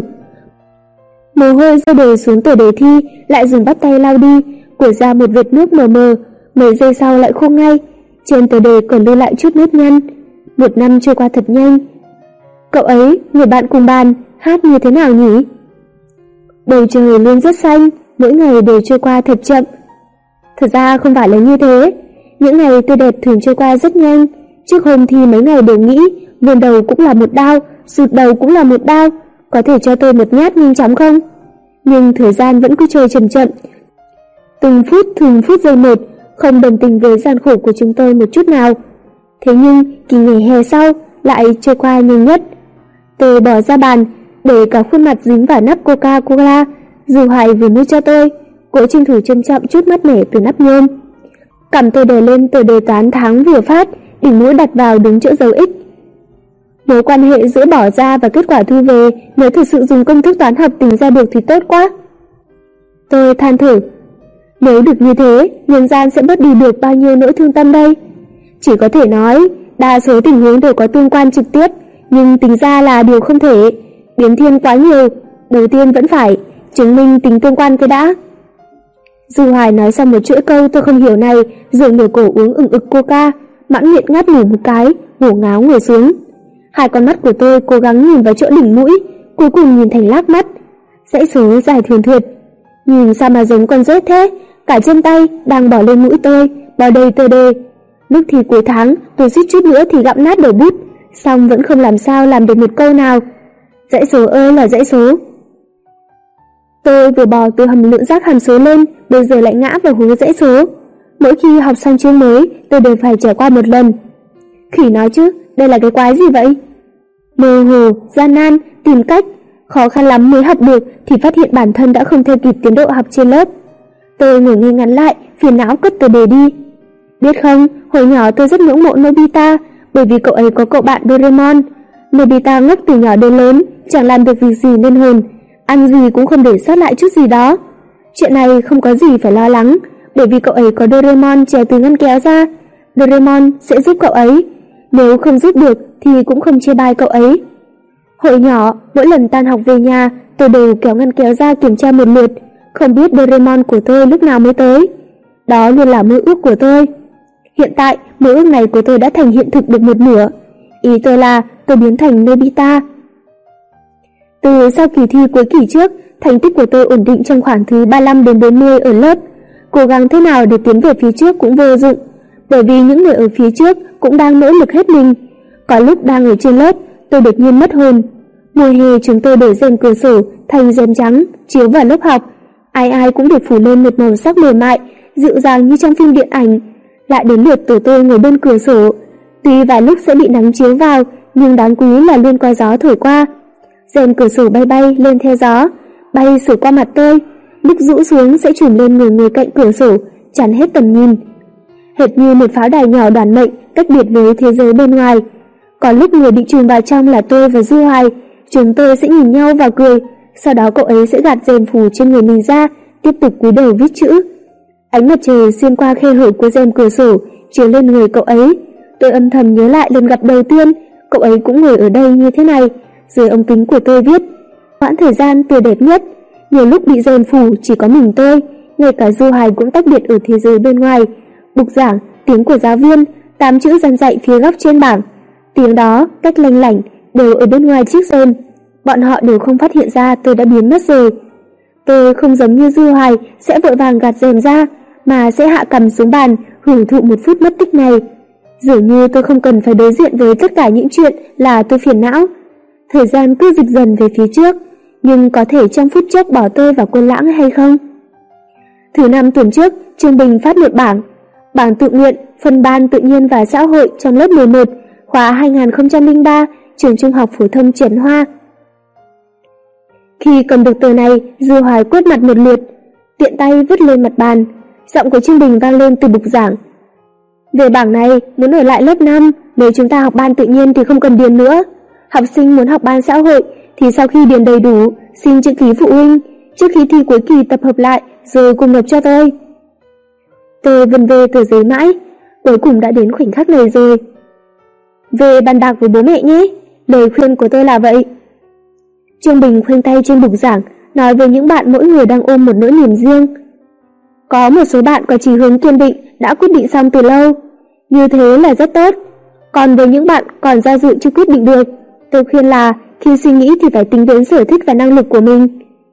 Mồ hôi rơi đều xuống tờ đề thi, lại dùng bắt tay lau đi, của ra một vệt nước mờ mờ, mấy giây sau lại khô ngay. Trên tờ đề còn lưu lại chút nếp nhăn. Một năm trôi qua thật nhanh. Cậu ấy, người bạn cùng bàn, hát như thế nào nhỉ? Bầu trời luôn rất xanh, mỗi ngày đều trôi qua thật chậm. Thật ra không phải là như thế. Những ngày tươi đẹp thường trôi qua rất nhanh. Trước hôm thi mấy ngày đều nghĩ vươn đầu cũng là một đao, sụt đầu cũng là một đao, có thể cho tôi một nhát nhanh chóng không? Nhưng thời gian vẫn cứ trôi chậm chậm, từng phút giây một, không đồng tình với gian khổ của chúng tôi một chút nào. Thế nhưng kỳ nghỉ hè sau lại trôi qua nhanh nhất. Tôi bỏ ra bàn, để cả khuôn mặt dính vào nắp Coca-Cola. Dư Hoài vừa mua cho tôi, cô tranh thủ trân trọng chút mát mẻ từ nắp nhôm. Cầm tôi đè lên tờ đề toán tháng vừa phát, đỉnh mũi đặt vào đúng chỗ dấu X. Mối quan hệ giữa bỏ ra và kết quả thu về, nếu thực sự dùng công thức toán học tính ra được thì tốt quá. Tôi than thở, nếu được như thế, nhân gian sẽ bớt đi được bao nhiêu nỗi thương tâm đây. Chỉ có thể nói, đa số tình huống đều có tương quan trực tiếp, nhưng tính ra là điều không thể. Biến thiên quá nhiều, đầu tiên vẫn phải chứng minh tính tương quan cái đã. Dư Hoài nói xong một chuỗi câu tôi không hiểu này, rồi ngửa cổ uống ừng ực coca, mãn nguyện ngáp ngủ một cái, ngủ ngáo ngồi xuống. Hai con mắt của tôi cố gắng nhìn vào chỗ đỉnh mũi, cuối cùng nhìn thành lác mắt. Dãy số dài thườn thượt, Nhìn sao mà giống con rết thế, cả chân tay đang bỏ lên mũi tôi, bao đầy tơ đê. Lúc thì cuối tháng, tôi suýt chút nữa thì gặm nát đầu bút, xong vẫn không làm sao làm được một câu nào. Dãy số ơi là dãy số. Tôi vừa bò từ hầm lượng giác hàm số lên, bây giờ lại ngã vào hố dãy số. Mỗi khi học xong chương mới, tôi đều phải trải qua một lần. Khỉ nói chứ, đây là cái quái gì vậy? Mơ hồ, gian nan, tìm cách, khó khăn lắm mới học được thì phát hiện bản thân đã không theo kịp tiến độ học trên lớp. Tôi ngồi ngay ngắn lại, phiền não cất tờ đề đi. Biết không, hồi nhỏ tôi rất ngưỡng mộ Nobita, bởi vì cậu ấy có cậu bạn Doraemon. Nobita ngốc từ nhỏ đến lớn, chẳng làm được việc gì nên hồn, ăn gì cũng không để sót lại chút gì đó. Chuyện này không có gì phải lo lắng, bởi vì cậu ấy có Doraemon trèo từ ngăn kéo ra. Doraemon sẽ giúp cậu ấy, nếu không giúp được thì cũng không chê bai cậu ấy. Hồi nhỏ, mỗi lần tan học về nhà, tôi đều kéo ngăn kéo ra kiểm tra một lượt, không biết Doraemon của tôi lúc nào mới tới. Đó luôn là mơ ước của tôi. Hiện tại, mơ ước này của tôi đã thành hiện thực được một nửa. Ý tôi là tôi biến thành Nobita. Từ sau kỳ thi cuối kỳ trước, thành tích của tôi ổn định trong khoảng thứ 35 đến 40 ở lớp. Cố gắng thế nào để tiến về phía trước cũng vô dụng, bởi vì những người ở phía trước cũng đang nỗ lực hết mình. Có lúc đang ở trên lớp, tôi đột nhiên mất hồn. Mùa hè chúng tôi đổi rèm cửa sổ thành rèm trắng, chiếu vào lớp học. Ai ai cũng được phủ lên một màu sắc mềm mại, dịu dàng như trong phim điện ảnh. Lại đến lượt tổ tôi ngồi bên cửa sổ. Tuy vài lúc sẽ bị nắng chiếu vào, nhưng đáng quý là luôn có gió thổi qua. Rèm cửa sổ bay bay lên theo gió, bay sửa qua mặt tôi, lúc rũ xuống sẽ trùm lên người người cạnh cửa sổ, chắn hết tầm nhìn. Hệt như một pháo đài nhỏ đoản mệnh cách biệt với thế giới bên ngoài. Còn lúc người bị trùm vào trong là tôi và Du Hoài, chúng tôi sẽ nhìn nhau và cười, sau đó cậu ấy sẽ gạt rèm phủ trên người mình ra, tiếp tục cúi đầu viết chữ. Ánh mặt trời xuyên qua khe hở của rèm cửa sổ chiếu lên người cậu ấy. Tôi âm thầm nhớ lại lần gặp đầu tiên, cậu ấy cũng ngồi ở đây như thế này, dưới ống kính của tôi viết. Quãng thời gian tươi đẹp nhất, nhiều lúc bị rèm phủ chỉ có mình tôi, ngay cả Du Hoài cũng tách biệt ở thế giới bên ngoài. Bục giảng, tiếng của giáo viên, 8 chữ dàn dạy phía góc trên bảng. Tiếng đó, cách lanh lảnh, đều ở bên ngoài chiếc rèm. Bọn họ đều không phát hiện ra tôi đã biến mất rồi. Tôi không giống như Du Hoài sẽ vội vàng gạt rèm ra, mà sẽ hạ cằm xuống bàn, hưởng thụ một phút mất tích này. Dường như tôi không cần phải đối diện với tất cả những chuyện là tôi phiền não. Thời gian cứ dịch dần về phía trước, nhưng có thể trong phút chốc bỏ tôi vào quên lãng hay không? Thứ 5 tuần trước, Trương Bình phát một bảng tự nguyện, phân ban tự nhiên và xã hội trong lớp 11, khóa 2003, trường trung học phổ thông Trần Hoa. Khi cầm được tờ này, Du Hoài quét mặt một lượt, tiện tay vứt lên mặt bàn. Giọng của Trương Bình vang lên từ bục giảng. Về bảng này, muốn ở lại lớp 5, nếu chúng ta học ban tự nhiên thì không cần điền nữa. Học sinh muốn học ban xã hội thì sau khi điền đầy đủ, xin chữ ký phụ huynh, trước khi thi cuối kỳ tập hợp lại rồi cùng nộp cho tôi. Tôi vân vê tờ giấy mãi, cuối cùng đã đến khoảnh khắc này rồi. Về bàn bạc với bố mẹ nhé, lời khuyên của tôi là vậy. Trương Bình khoanh tay trên bục giảng, nói với những bạn mỗi người đang ôm một nỗi niềm riêng. Có một số bạn có chí hướng kiên định, đã quyết định xong từ lâu. Như thế là rất tốt. Còn với những bạn còn do dự chưa quyết định được, tôi khuyên là khi suy nghĩ thì phải tính đến sở thích và năng lực của mình.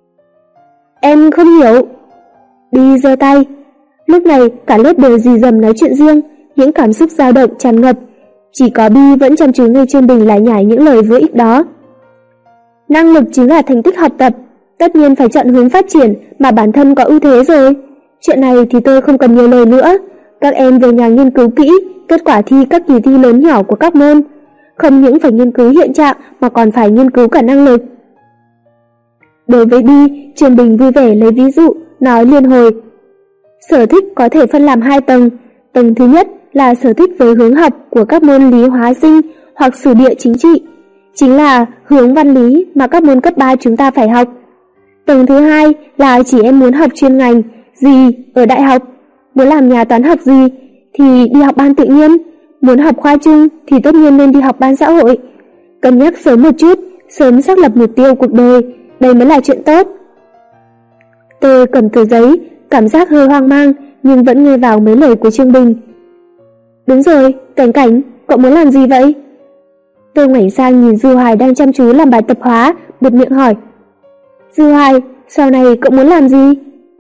Em không hiểu. Bi giơ tay. Lúc này cả lớp đều rì rầm nói chuyện riêng, những cảm xúc dao động tràn ngập. Chỉ có Bi vẫn chăm chú nghe Trương Bình lải nhải những lời vô ích đó. Năng lực chính là thành tích học tập, tất nhiên phải chọn hướng phát triển mà bản thân có ưu thế rồi. Chuyện này thì tôi không cần nhiều lời nữa. Các em về nhà nghiên cứu kỹ kết quả thi các kỳ thi lớn nhỏ của các môn. Không những phải nghiên cứu hiện trạng mà còn phải nghiên cứu cả năng lực. Đối với Bi, Trương Bình vui vẻ lấy ví dụ, nói liên hồi. Sở thích có thể phân làm 2 tầng. Tầng thứ nhất là sở thích với hướng học của các môn lý hóa sinh hoặc sử địa chính trị, chính là hướng văn lý mà các môn cấp 3 chúng ta phải học. Tầng thứ hai là chỉ em muốn học chuyên ngành gì ở đại học, muốn làm nhà toán học gì thì đi học ban tự nhiên, muốn học khoa chung thì tất nhiên nên đi học ban xã hội. Cân nhắc sớm một chút, sớm xác lập mục tiêu cuộc đời, đây mới là chuyện tốt. Tôi cầm tờ giấy, cảm giác hơi hoang mang nhưng vẫn nghe vào mấy lời của Trương Bình. Đúng rồi, Cảnh, cậu muốn làm gì vậy? Tôi ngoảnh sang nhìn Du Hoài đang chăm chú làm bài tập hóa, buột miệng hỏi. Du Hoài, sau này cậu muốn làm gì?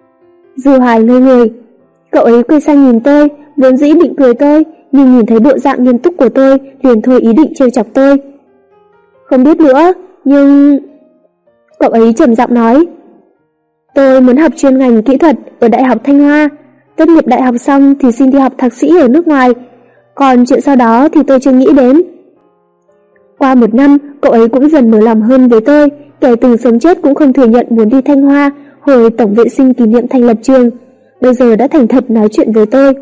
Dư Hoài ngây người. Cậu ấy quay sang nhìn tôi, vốn dĩ định cười tôi, nhưng nhìn thấy bộ dạng nghiêm túc của tôi, liền thôi ý định trêu chọc tôi. Không biết nữa, nhưng... Cậu ấy trầm giọng nói. Tôi muốn học chuyên ngành kỹ thuật ở Đại học Thanh Hoa. Tốt nghiệp đại học xong thì xin đi học thạc sĩ ở nước ngoài. Còn chuyện sau đó thì tôi chưa nghĩ đến. Qua 1 năm, cậu ấy cũng dần mở lòng hơn với tôi, kể từ sống chết cũng không thừa nhận muốn đi Thanh Hoa hồi tổng vệ sinh kỷ niệm thành lập trường. Bây giờ đã thành thật nói chuyện với tôi.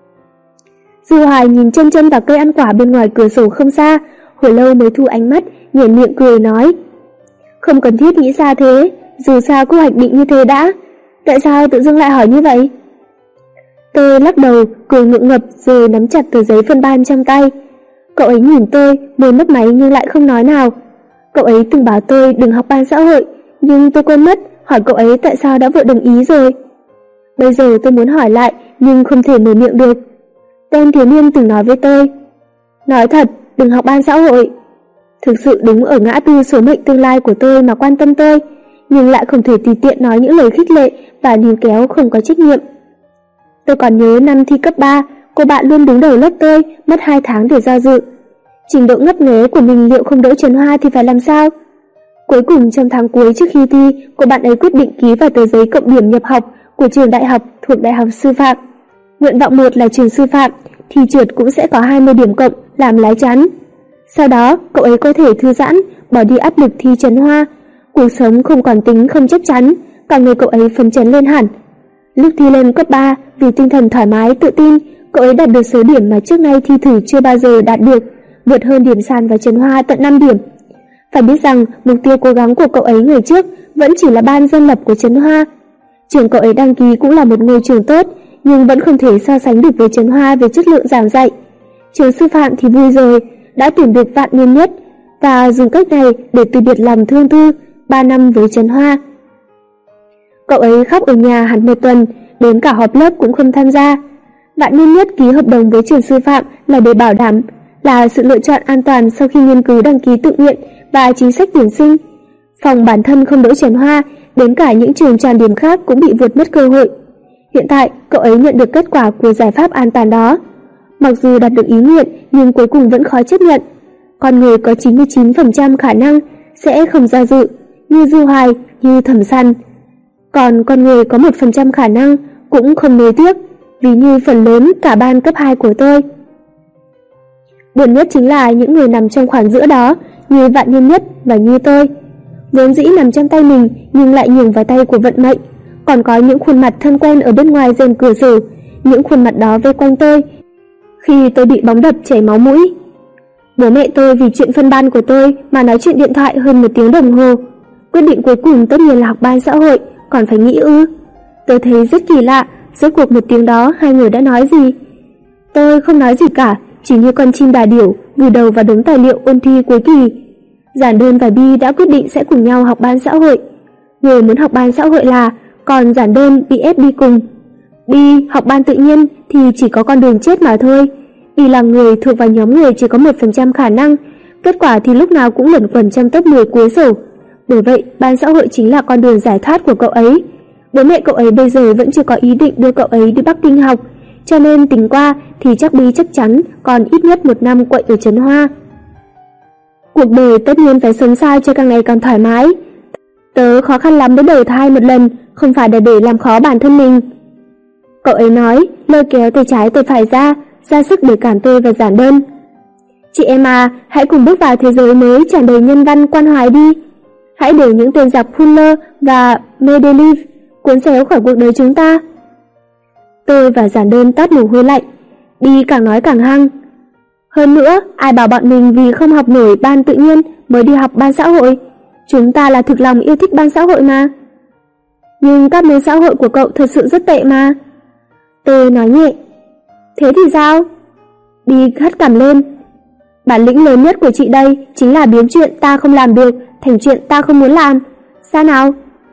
Dư Hoài nhìn chân chân vào cây ăn quả bên ngoài cửa sổ không xa, hồi lâu mới thu ánh mắt, nhoẻn miệng cười nói. Không cần thiết nghĩ xa thế, dù sao cứ hoạch định như thế đã. Tại sao tự dưng lại hỏi như vậy? Tôi lắc đầu, cười ngượng ngập rồi nắm chặt tờ giấy phân ban trong tay. Cậu ấy nhìn tôi, môi mấp máy nhưng lại không nói nào. Cậu ấy từng bảo tôi đừng học ban xã hội, nhưng tôi quên mất hỏi cậu ấy tại sao đã vội đồng ý rồi. Bây giờ tôi muốn hỏi lại, nhưng không thể mở miệng được. Tên thiếu niên từng nói với tôi, nói thật, đừng học ban xã hội. Thực sự đúng ở ngã tư số mệnh tương lai của tôi mà quan tâm tôi, nhưng lại không thể tùy tiện nói những lời khích lệ và níu kéo không có trách nhiệm. Tôi còn nhớ năm thi cấp 3, cô bạn luôn đứng đầu lớp tôi, mất 2 tháng để do dự. Trình độ ngấp nghé của mình liệu không đỗ Trần Hoa thì phải làm sao? Cuối cùng trong tháng cuối trước khi thi, cô bạn ấy quyết định ký vào tờ giấy cộng điểm nhập học của trường đại học thuộc Đại học Sư phạm. Nguyện vọng 1 là trường sư phạm, thi trượt cũng sẽ có 20 điểm cộng làm lá chắn. Sau đó, cậu ấy có thể thư giãn, bỏ đi áp lực thi Trần Hoa. Cuộc sống không còn tính không chắc chắn, cả người cậu ấy phấn chấn lên hẳn. Lúc thi lên cấp 3, vì tinh thần thoải mái, tự tin, cậu ấy đạt được số điểm mà trước nay thi thử chưa bao giờ đạt được, vượt hơn điểm sàn và Trần Hoa tận 5 điểm. Phải biết rằng, mục tiêu cố gắng của cậu ấy ngày trước vẫn chỉ là ban dân lập của Trần Hoa. Trường cậu ấy đăng ký cũng là một ngôi trường tốt, nhưng vẫn không thể so sánh được với Trần Hoa về chất lượng giảng dạy. Trường sư phạm thì vui rồi, đã tuyển được Vạn Niên Nhất, và dùng cách này để từ biệt lòng thương tư 3 năm với Trần Hoa. Cậu ấy khóc ở nhà hẳn 1 tuần, đến cả họp lớp cũng không tham gia. Vạn Niên Nhất ký hợp đồng với trường sư phạm là để bảo đảm là sự lựa chọn an toàn sau khi nghiên cứu đăng ký tự nguyện và chính sách tuyển sinh. Phòng bản thân không đỗ Trần Hoa, đến cả những trường tràn điểm khác cũng bị vượt mất cơ hội. Hiện tại, cậu ấy nhận được kết quả của giải pháp an toàn đó. Mặc dù đạt được ý nguyện nhưng cuối cùng vẫn khó chấp nhận. Con người có 99% khả năng sẽ không do dự, như Dư Hoài, như Thẩm Săn. Còn con người có 1% khả năng cũng không nuối tiếc, vì như phần lớn cả ban cấp 2 của tôi. Buồn nhất chính là những người nằm trong khoảng giữa đó, như Vạn Niên Nhất và như tôi. Vốn dĩ nằm trong tay mình nhưng lại nhường vào tay của vận mệnh. Còn có những khuôn mặt thân quen ở bên ngoài rèm cửa sổ, những khuôn mặt đó vây quanh tôi khi tôi bị bóng đập chảy máu mũi. Bố mẹ tôi vì chuyện phân ban của tôi mà nói chuyện điện thoại hơn 1 tiếng đồng hồ. Quyết định cuối cùng tất nhiên là học ban xã hội, còn phải nghĩ ư? Tôi thấy rất kỳ lạ, rốt cuộc 1 tiếng đó hai người đã nói gì? Tôi không nói gì cả, chỉ như con chim đà điểu vùi đầu vào đống tài liệu ôn thi cuối kỳ. Giản Đơn và Bi đã quyết định sẽ cùng nhau học ban xã hội. Người muốn học ban xã hội là, còn Giản Đơn bị ép đi cùng. Bi học ban tự nhiên thì chỉ có con đường chết mà thôi. Bi là người thuộc vào nhóm người chỉ có 1% khả năng, kết quả thì lúc nào cũng luẩn quẩn trong top 10 cuối sổ. Bởi vậy, ban xã hội chính là con đường giải thoát của cậu ấy. Bố mẹ cậu ấy bây giờ vẫn chưa có ý định đưa cậu ấy đi Bắc Kinh học, cho nên tính qua thì chắc Bi chắc chắn còn ít nhất 1 năm quậy ở Trấn Hoa. Cuộc đời tất nhiên phải sống sao cho càng ngày càng thoải mái. Tớ khó khăn lắm mới đầu thai 1 lần, không phải là để làm khó bản thân mình. Cậu ấy nói, lôi kéo tay trái tay phải ra sức để cản tôi và Giản Đơn. Chị em à, hãy cùng bước vào thế giới mới tràn đầy nhân văn quan hoài đi. Hãy để những tên giặc Fuller và Mendeleev cuốn xéo khỏi cuộc đời chúng ta. Tôi và Giản Đơn toát mồ hôi lạnh, Đi càng nói càng hăng. Hơn nữa, ai bảo bọn mình vì không học nổi ban tự nhiên mới đi học ban xã hội? Chúng ta là thực lòng yêu thích ban xã hội mà. Nhưng các môn xã hội của cậu thật sự rất tệ mà. Tôi nói nhẹ. Thế thì sao? Đi hất cằm lên. Bản lĩnh lớn nhất của chị đây chính là biến chuyện ta không làm được thành chuyện ta không muốn làm. Sao nào?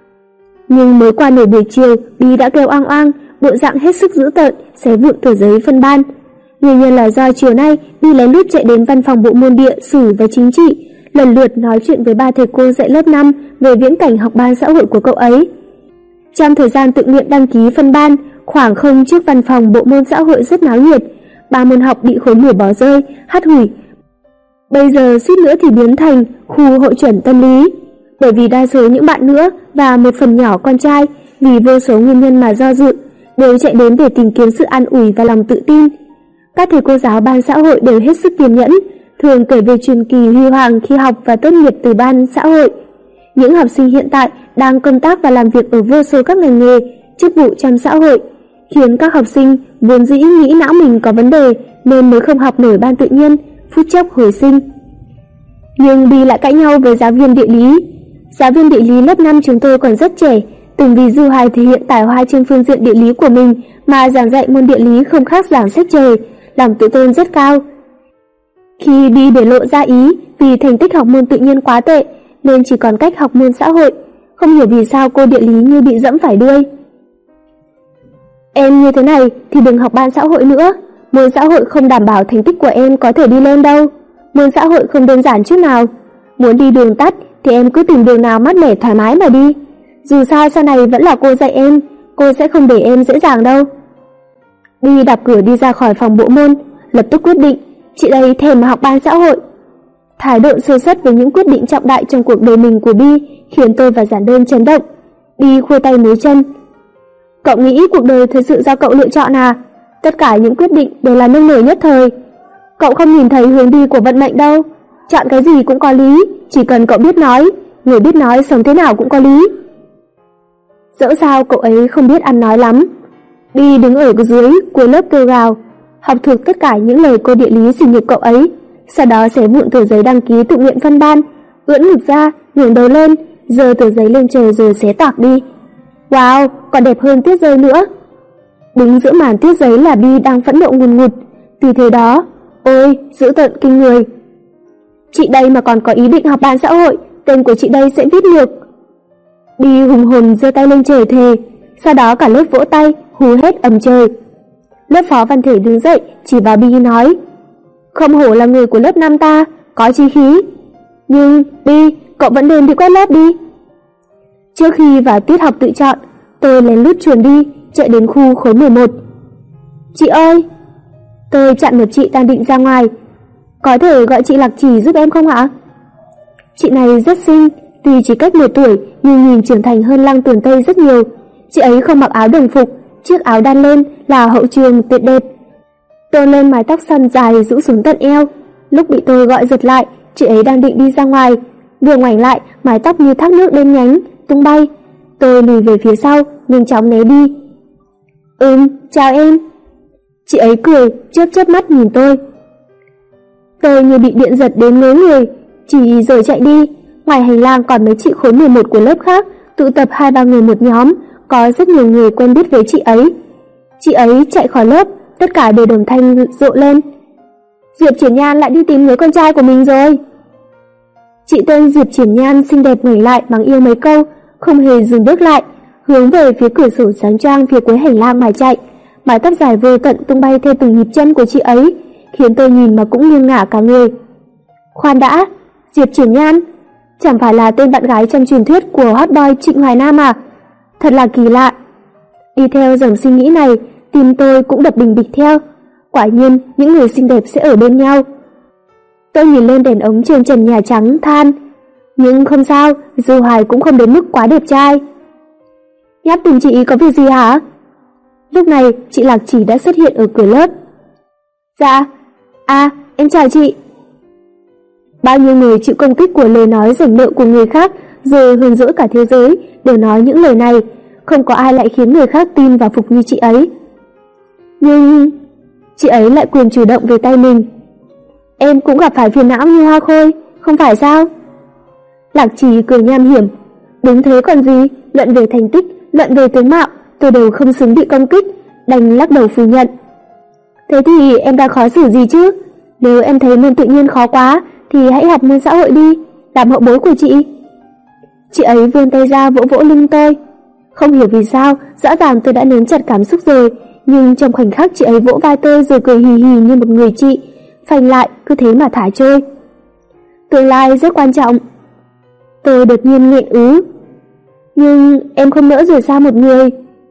Nhưng mới qua nửa buổi chiều, Bi đã kêu oang oang, bộ dạng hết sức dữ tợn, xé vụn tờ giấy phân ban. Nguyên nhân là do chiều nay Bi lén lút chạy đến văn phòng bộ môn địa, sử và chính trị, lần lượt nói chuyện với 3 thầy cô dạy lớp 5 về viễn cảnh học ban xã hội của cậu ấy. Trong thời gian tự nguyện đăng ký phân ban, khoảng không trước văn phòng bộ môn xã hội rất náo nhiệt. 3 môn học bị khối 10 bỏ rơi, hắt hủi. Bây giờ suýt nữa thì biến thành khu hội chuẩn tâm lý. Bởi vì đa số những bạn nữa và một phần nhỏ con trai vì vô số nguyên nhân mà do dự, đều chạy đến để tìm kiếm sự an ủi và lòng tự tin. Các thầy cô giáo ban xã hội đều hết sức kiên nhẫn, thường kể về truyền kỳ huy hoàng khi học và tốt nghiệp từ ban xã hội. Những học sinh hiện tại đang công tác và làm việc ở vô số các ngành nghề, chức vụ trong xã hội, khiến các học sinh vốn dĩ nghĩ não mình có vấn đề nên mới không học nổi ban tự nhiên, phút chốc hồi sinh. Nhưng Bi lại cãi nhau với giáo viên địa lý. Giáo viên địa lý lớp 5 chúng tôi còn rất trẻ, từng vì Du Hoài thể hiện tài hoa trên phương diện địa lý của mình mà giảng dạy môn địa lý không khác giảng sách trời, lòng tự tôn rất cao. Khi Bi để lộ ra ý vì thành tích học môn tự nhiên quá tệ nên chỉ còn cách học môn xã hội, không hiểu vì sao cô địa lý như bị dẫm phải đuôi. Em như thế này thì đừng học ban xã hội nữa, môn xã hội không đảm bảo thành tích của em có thể đi lên đâu. Môn xã hội không đơn giản chút nào. Muốn đi đường tắt thì em cứ tìm đường nào mát mẻ thoải mái mà đi. Dù sao sau này vẫn là cô dạy em, cô sẽ không để em dễ dàng đâu. Bi đạp cửa đi ra khỏi phòng bộ môn, lập tức quyết định, chị đây thèm mà học ban xã hội. Thái độ sơ suất với những quyết định trọng đại trong cuộc đời mình của Bi khiến tôi và Giản Đơn chấn động. Bi khua tay múa chân. Cậu nghĩ cuộc đời thật sự do cậu lựa chọn à? Tất cả những quyết định đều là nông nổi nhất thời. Cậu không nhìn thấy hướng đi của vận mệnh đâu. Chọn cái gì cũng có lý, chỉ cần cậu biết nói. Người biết nói sống thế nào cũng có lý. Dẫu sao cậu ấy không biết ăn nói lắm. Bi đứng ở dưới cuối lớp kêu gào, học thuộc tất cả những lời cô địa lý xỉ nhục cậu ấy. Sau đó xé vụn tờ giấy đăng ký tự nguyện phân ban, ưỡn ngực ra, ngẩng đầu lên, giơ tờ giấy lên trời rồi xé toạc đi. Wow, còn đẹp hơn tuyết rơi nữa. Đứng giữa màn tuyết giấy là Bi đang phẫn nộ ngùn ngụt. Từ thế đó, ôi, dữ tợn kinh người. Chị đây mà còn có ý định học ban xã hội, tên của chị đây sẽ viết ngược. Bi hùng hồn giơ tay lên trời thề, sau đó cả lớp vỗ tay, hú hét ầm trời. Lớp phó văn thể đứng dậy, chỉ vào Bi nói, không hổ là người của lớp 5 ta, có chí khí. Nhưng, Bi, cậu vẫn nên đi quét lớp đi. Trước khi vào tiết học tự chọn, tôi lén lút chuồn đi, chạy đến khu khối 11. Chị ơi! Tôi chặn một chị đang định ra ngoài. Có thể gọi chị Lạc Chỉ giúp em không ạ? Chị này rất xinh, tuy chỉ cách 1 tuổi nhưng nhìn trưởng thành hơn Lăng Tường Tây rất nhiều. Chị ấy không mặc áo đồng phục, chiếc áo đan lên là hậu trường tuyệt đẹp. Tôn lên mái tóc xoăn dài rũ xuống tận eo. Lúc bị tôi gọi giật lại, chị ấy đang định đi ra ngoài. Vừa ngoảnh lại, mái tóc như thác nước đen nhánh, tung bay. Tôi lùi về phía sau, nhanh chóng né đi. Chào em. Chị ấy cười, chớp chớp mắt nhìn tôi. Tôi như bị điện giật đến ngớ người, chỉ rồi chạy đi. Ngoài hành lang còn mấy chị khối 11 của lớp khác, tụ tập 2-3 người một nhóm, có rất nhiều người quen biết với chị ấy. Chị ấy chạy khỏi lớp, tất cả đều đồng thanh rộ lên. Diệp Triển Nhan lại đi tìm người con trai của mình rồi. Chị tên Diệp Triển Nhan xinh đẹp ngoảnh lại bằng yêu mấy câu, không hề dừng bước lại, hướng về phía cửa sổ sáng choang phía cuối hành lang mà chạy. Mái tóc dài vô tận tung bay theo từng nhịp chân của chị ấy, khiến tôi nhìn mà cũng nghiêng ngả cả người. Khoan đã, Diệp Triển Nhan, chẳng phải là tên bạn gái trong truyền thuyết của hot boy Trịnh Hoài Nam à? Thật là kỳ lạ. Đi theo dòng suy nghĩ này, tim tôi cũng đập bình bịch theo. Quả nhiên, những người xinh đẹp sẽ ở bên nhau. Tôi nhìn lên đèn ống trên trần nhà trắng than, nhưng không sao, Du Hoài cũng không đến mức quá đẹp trai. Nháp tìm chị có việc gì hả? Lúc này, chị Lạc Chỉ đã xuất hiện ở cửa lớp. Dạ, em chào chị. Bao nhiêu người chịu công kích của lời nói rảnh nợ của người khác rồi hờn dỗi cả thế giới đều nói những lời này, không có ai lại khiến người khác tin và phục như chị ấy. Nhưng chị ấy lại quyền chủ động về tay mình. Em cũng gặp phải phiền não như Hoa Khôi, không phải sao? Lạc Chỉ cười nham hiểm. Đúng thế còn gì, luận về thành tích, luận về tướng mạo, tôi đều không xứng bị công kích, đành lắc đầu phủ nhận. Thế thì em đang khó xử gì chứ? Nếu em thấy môn tự nhiên khó quá thì hãy học môn xã hội đi, làm hậu bối của chị. Chị ấy vươn tay ra vỗ vỗ lưng tôi. Không hiểu vì sao, rõ ràng tôi đã nén chặt cảm xúc rồi, nhưng trong khoảnh khắc chị ấy vỗ vai tôi rồi cười hì hì như một người chị, phanh lại cứ thế mà thả trôi. Tương lai rất quan trọng. Tôi đột nhiên nghẹn ứ. Nhưng em không nỡ rời xa một người.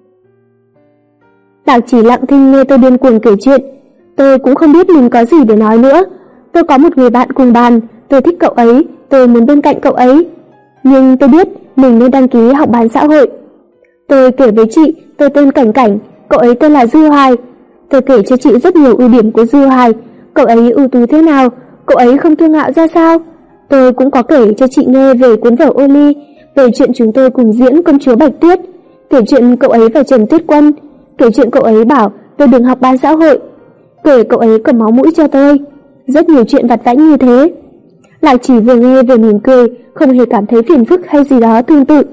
Lạc Chỉ lặng thinh nghe tôi điên cuồng kể chuyện. Tôi cũng không biết mình có gì để nói nữa. Tôi có một người bạn cùng bàn, tôi thích cậu ấy, tôi muốn bên cạnh cậu ấy. Nhưng tôi biết mình nên đăng ký học bán xã hội. Tôi kể với chị, tôi tên Cảnh Cảnh, cậu ấy tên là Dư Hoài. Tôi kể cho chị rất nhiều ưu điểm của Dư Hoài, cậu ấy ưu tú thế nào, cậu ấy không kiêu ngạo ra sao. Tôi cũng có kể cho chị nghe về cuốn vở Ô Ly, về chuyện chúng tôi cùng diễn công chúa Bạch Tuyết, kể chuyện cậu ấy và Trần Tuyết Quân, kể chuyện cậu ấy bảo tôi đừng học bán xã hội, kể cậu ấy cầm máu mũi cho tôi. Rất nhiều chuyện vặt vãnh như thế. Lạc Chỉ vừa nghe vừa mỉm cười, không hề cảm thấy phiền phức hay gì đó tương tự.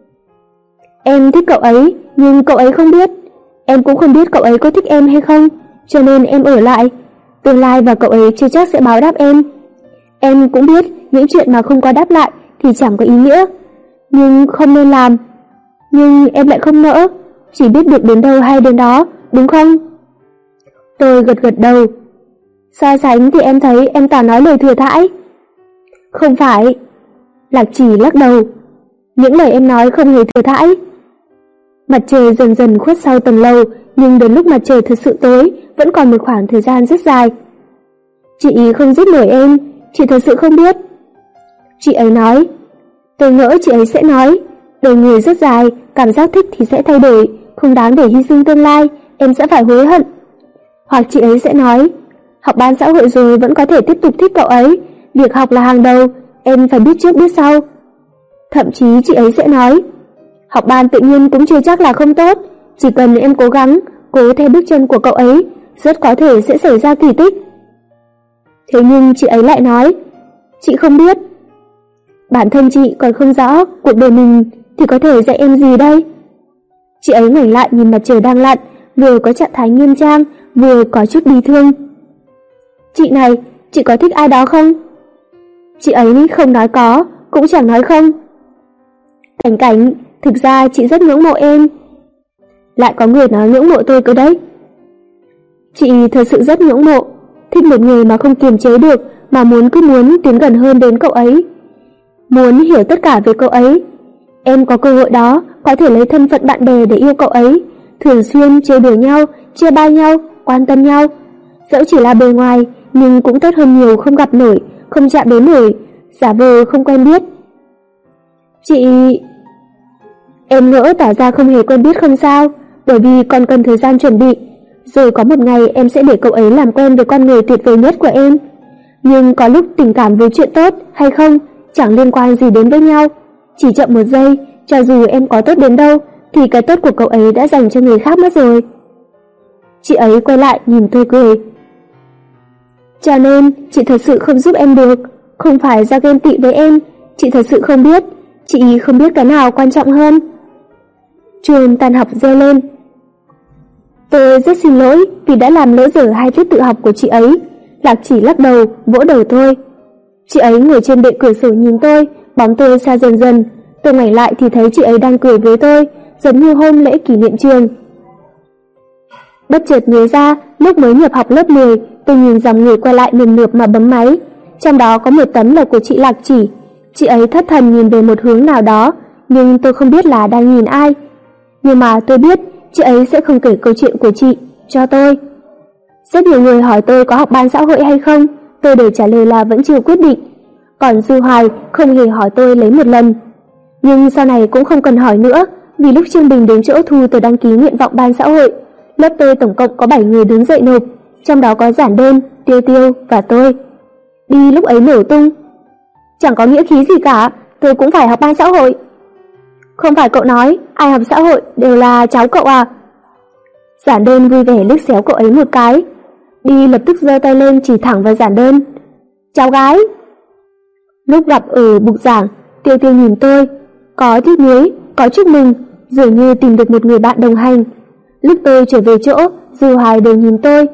Em thích cậu ấy, nhưng cậu ấy không biết. Em cũng không biết cậu ấy có thích em hay không, cho nên em ở lại. Tương lai và cậu ấy chưa chắc sẽ báo đáp em. Em cũng biết những chuyện mà không có đáp lại thì chẳng có ý nghĩa, nhưng không nên làm. Nhưng em lại không nỡ, chỉ biết được đến đâu hay đến đó, đúng không? Tôi gật gật đầu. So sánh thì em thấy em toàn nói lời thừa thãi. Không phải. Lạc Chỉ lắc đầu. Những lời em nói không hề thừa thãi. Mặt trời dần dần khuất sau tầng lầu, nhưng đến lúc mặt trời thật sự tối, vẫn còn một khoảng thời gian rất dài. Chị không giết nổi em, chị thật sự không biết. Chị ấy nói. Tôi ngỡ chị ấy sẽ nói, đời người rất dài, cảm giác thích thì sẽ thay đổi, không đáng để hy sinh tương lai, em sẽ phải hối hận. Hoặc chị ấy sẽ nói, học bán xã hội rồi vẫn có thể tiếp tục thích cậu ấy, việc học là hàng đầu, em phải biết trước biết sau. Thậm chí chị ấy sẽ nói, học ban tự nhiên cũng chưa chắc là không tốt, chỉ cần em cố gắng, cố theo bước chân của cậu ấy, rất có thể sẽ xảy ra kỳ tích. Thế nhưng chị ấy lại nói, chị không biết. Bản thân chị còn không rõ cuộc đời mình thì có thể dạy em gì đây? Chị ấy ngoảnh lại nhìn mặt trời đang lặn, vừa có trạng thái nghiêm trang, vừa có chút bi thương. Chị này, chị có thích ai đó không? Chị ấy không nói có, cũng chẳng nói không. Cảnh Cảnh, thực ra chị rất ngưỡng mộ em. Lại có người nói ngưỡng mộ tôi cơ đấy. Chị thật sự rất ngưỡng mộ, thích một người mà không kiềm chế được, mà cứ muốn tiến gần hơn đến cậu ấy. Muốn hiểu tất cả về cậu ấy. Em có cơ hội đó, có thể lấy thân phận bạn bè để yêu cậu ấy, thường xuyên trêu đùa nhau, chia ba nhau, quan tâm nhau. Dẫu chỉ là bề ngoài, nhưng cũng tốt hơn nhiều không gặp nổi, không chạm đến nổi, giả vờ không quen biết. Chị... Em ngỡ tỏ ra không hề quen biết không sao, bởi vì còn cần thời gian chuẩn bị. Rồi có một ngày em sẽ để cậu ấy làm quen với con người tuyệt vời nhất của em. Nhưng có lúc tình cảm với chuyện tốt hay không chẳng liên quan gì đến với nhau. Chỉ chậm một giây, cho dù em có tốt đến đâu, thì cái tốt của cậu ấy đã dành cho người khác mất rồi. Chị ấy quay lại nhìn tôi cười. Cho nên chị thật sự không giúp em được, không phải do ghen tị với em, chị thật sự không biết, chị không biết cái nào quan trọng hơn. Chuông tan học reo lên. Tôi rất xin lỗi vì đã làm lỡ dở 2 tiết tự học của chị ấy. Lạc Chỉ lắc đầu, vỗ đầu tôi. Chị ấy ngồi trên bệ cửa sổ nhìn tôi, bóng tôi xa dần dần. Tôi ngoảnh lại thì thấy chị ấy đang cười với tôi, giống như hôm lễ kỷ niệm trường. Bất chợt nhớ ra, lúc mới nhập học lớp 10, tôi nhìn dòng người quay lại nườm nượp mà bấm máy. Trong đó có một tấm là của chị Lạc Chỉ. Chị ấy thất thần nhìn về một hướng nào đó, nhưng tôi không biết là đang nhìn ai. Nhưng mà tôi biết chị ấy sẽ không kể câu chuyện của chị cho tôi. Rất nhiều người hỏi tôi có học ban xã hội hay không, tôi đều trả lời là vẫn chưa quyết định. Còn Dư Hoài không hề hỏi tôi lấy một lần. Nhưng sau này cũng không cần hỏi nữa, vì lúc Trương Bình đến chỗ thu tờ đăng ký nguyện vọng ban xã hội, lớp tôi tổng cộng có 7 người đứng dậy nộp, trong đó có Giản Đơn, Tiêu Tiêu và tôi. Đi lúc ấy nổ tung. Chẳng có nghĩa khí gì cả, tôi cũng phải học ban xã hội. Không phải cậu nói ai học xã hội đều là cháu cậu à? Giản Đơn vui vẻ liếc xéo cậu ấy một cái. Đi lập tức giơ tay lên chỉ thẳng vào Giản Đơn. Cháu gái. Lúc gặp ở bục giảng, Tiêu Tiêu nhìn tôi, có tiếc nuối, có chúc mừng, dường như tìm được một người bạn đồng hành. Lúc tôi trở về chỗ, Dư Hoài đều nhìn tôi.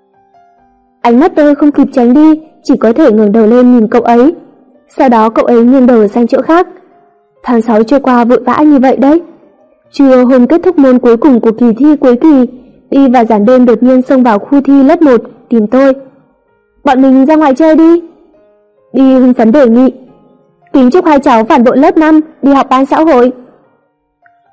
Ánh mắt tôi không kịp tránh đi, chỉ có thể ngẩng đầu lên nhìn cậu ấy. Sau đó cậu ấy nghiêng đầu sang chỗ khác. Tháng 6 trôi qua vội vã như vậy đấy. Trưa hôm kết thúc môn cuối cùng của kỳ thi cuối kỳ, Đi và Giản Đơn đột nhiên xông vào khu thi lớp 1 tìm tôi. Bọn mình ra ngoài chơi đi. Đi hưng phấn đề nghị. Kính chúc hai cháu phản bội lớp 5 đi học ban xã hội.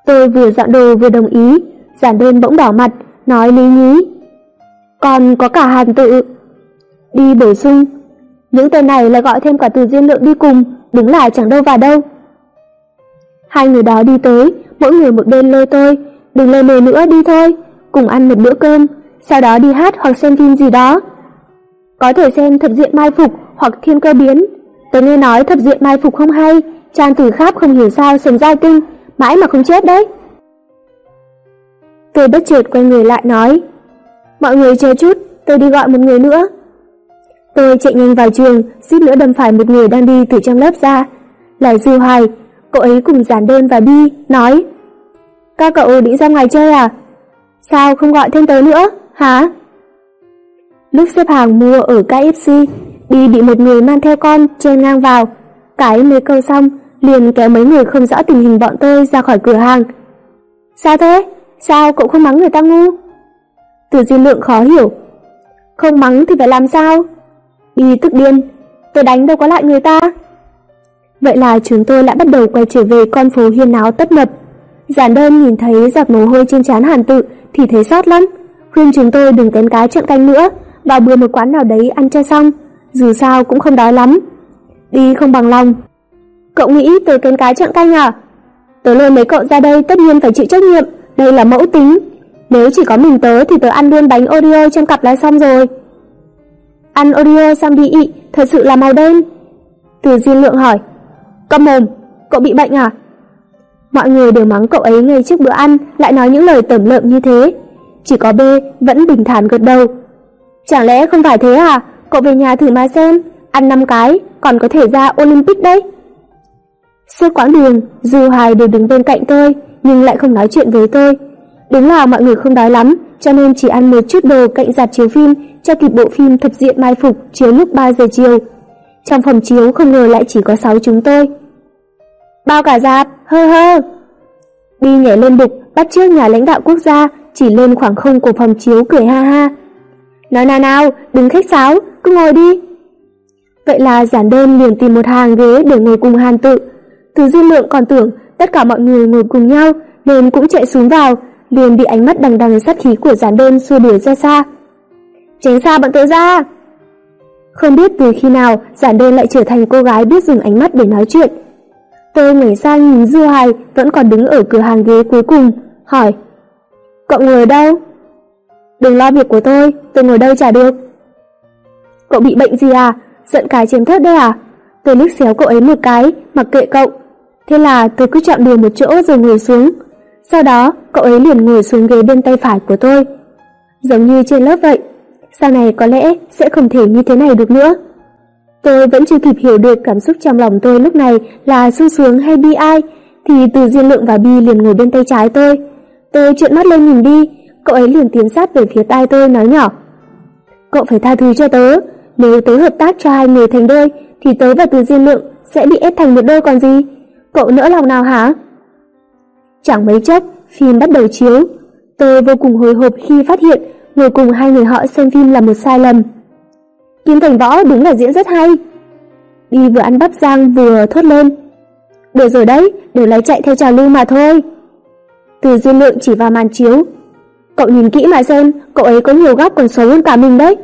Tôi vừa dọn đồ vừa đồng ý, Giản Đơn bỗng đỏ mặt, nói lý nhí. Còn có cả Hàn Tự. Đi bổ sung, những tên này lại gọi thêm cả Từ Diên Lượng đi cùng, đúng là chẳng đâu vào đâu. Hai người đó đi tới, mỗi người một bên lôi tôi, đừng lề mề nữa, đi thôi, cùng ăn một bữa cơm, sau đó đi hát hoặc xem phim gì đó. Có thể xem Thập Diện Mai Phục hoặc Thiên Cơ Biến. Tôi nghe nói Thập Diện Mai Phục không hay, Trang Tử Kháp không hiểu sao sầm giai kinh, mãi mà không chết đấy. Tôi bất chợt quay người lại nói, mọi người chờ chút, tôi đi gọi một người nữa. Tôi chạy nhanh vào trường, suýt nữa đâm phải một người đang đi từ trong lớp ra, là Dư Hoài. Cậu ấy cùng Giản Đơn và Bi, nói, các cậu định ra ngoài chơi à? Sao không gọi thêm tớ nữa, hả? Lúc xếp hàng mua ở KFC, Bi bị một người mang theo con chen ngang vào, cái mấy câu xong, liền kéo mấy người không rõ tình hình bọn tôi ra khỏi cửa hàng. Sao thế? Sao cậu không mắng người ta ngu? Từ Diên Lượng khó hiểu. Không mắng thì phải làm sao? Bi tức điên, tôi đánh đâu có lại người ta. Vậy là chúng tôi lại bắt đầu quay trở về con phố huyên náo tấp nập. Giản Đơn nhìn thấy giọt mồ hôi trên trán Hàn Tự thì thấy sót lắm, khuyên chúng tôi đừng kén cá trợn canh nữa, vào bữa một quán nào đấy ăn cho xong, dù sao cũng không đói lắm. Đi không bằng lòng. Cậu nghĩ tớ kén cá trợn canh à? Tớ lôi mấy cậu ra đây tất nhiên phải chịu trách nhiệm, đây là mẫu tính. Nếu chỉ có mình tớ thì tớ ăn luôn bánh Oreo trong cặp là xong rồi. Ăn Oreo xong đi ị, thật sự là màu đen. Từ Diên Lượng hỏi, câm mồm, cậu bị bệnh à? Mọi người đều mắng cậu ấy ngay trước bữa ăn, lại nói những lời tởm lợm như thế. Chỉ có B vẫn bình thản gật đầu. Chẳng lẽ không phải thế à? Cậu về nhà thử mà xem, ăn 5 cái còn có thể ra Olympic đấy. Suốt quãng đường, Dư Hoài đều đứng bên cạnh tôi, nhưng lại không nói chuyện với tôi. Đúng là mọi người không đói lắm, cho nên chỉ ăn một chút đồ cạnh rạp chiếu phim cho kịp bộ phim Thập Diện Mai Phục chiếu lúc 3 giờ chiều. Trong phòng chiếu không ngờ lại chỉ có 6 chúng tôi. Bao cả rạp, hơ hơ. Đi nhảy lên bục, bắt chước nhà lãnh đạo quốc gia, chỉ lên khoảng không của phòng chiếu cười ha ha. Nói nào, đừng khách sáo, cứ ngồi đi. Vậy là Giản Đơn liền tìm một hàng ghế để ngồi cùng Hàn Tự. Từ Diên Lượng còn tưởng tất cả mọi người ngồi cùng nhau nên cũng chạy xuống vào, liền bị ánh mắt đằng đằng sát khí của Giản Đơn xua đuổi ra xa. Tránh xa bọn tớ ra. Không biết từ khi nào Giản Đơn lại trở thành cô gái biết dùng ánh mắt để nói chuyện. Tôi nhảy sang nhìn Dư Hoài vẫn còn đứng ở cửa hàng ghế cuối cùng, hỏi, cậu ngồi ở đâu? Đừng lo việc của tôi ngồi đâu chả được. Cậu bị bệnh gì à? Giận cái chém thớt đây à? Tôi liếc xéo cậu ấy một cái, mặc kệ cậu. Thế là tôi cứ chọn đường một chỗ rồi ngồi xuống. Sau đó cậu ấy liền ngồi xuống ghế bên tay phải của tôi. Giống như trên lớp vậy. Sau này có lẽ sẽ không thể như thế này được nữa. Tôi vẫn chưa kịp hiểu được cảm xúc trong lòng tôi lúc này là sung sướng hay bi ai, thì Từ Diên Lượng và Bi liền ngồi bên tay trái tôi. Tôi trợn mắt lên nhìn Bi, cậu ấy liền tiến sát về phía tai tôi nói nhỏ, cậu phải tha thứ cho tớ, nếu tớ hợp tác cho hai người thành đôi thì tớ và Từ Diên Lượng sẽ bị ép thành một đôi còn gì. Cậu nỡ lòng nào hả? Chẳng mấy chốc phim bắt đầu chiếu. Tôi vô cùng hồi hộp khi phát hiện ngồi cùng hai người họ xem phim là một sai lầm. Kim Thành Võ đúng là diễn rất hay. Đi vừa ăn bắp rang vừa thốt lên, được rồi đấy, đều là chạy theo trào lưu mà thôi. Từ Diên Lượng chỉ vào màn chiếu, cậu nhìn kỹ mà xem, cậu ấy có nhiều góc còn xấu hơn cả mình đấy.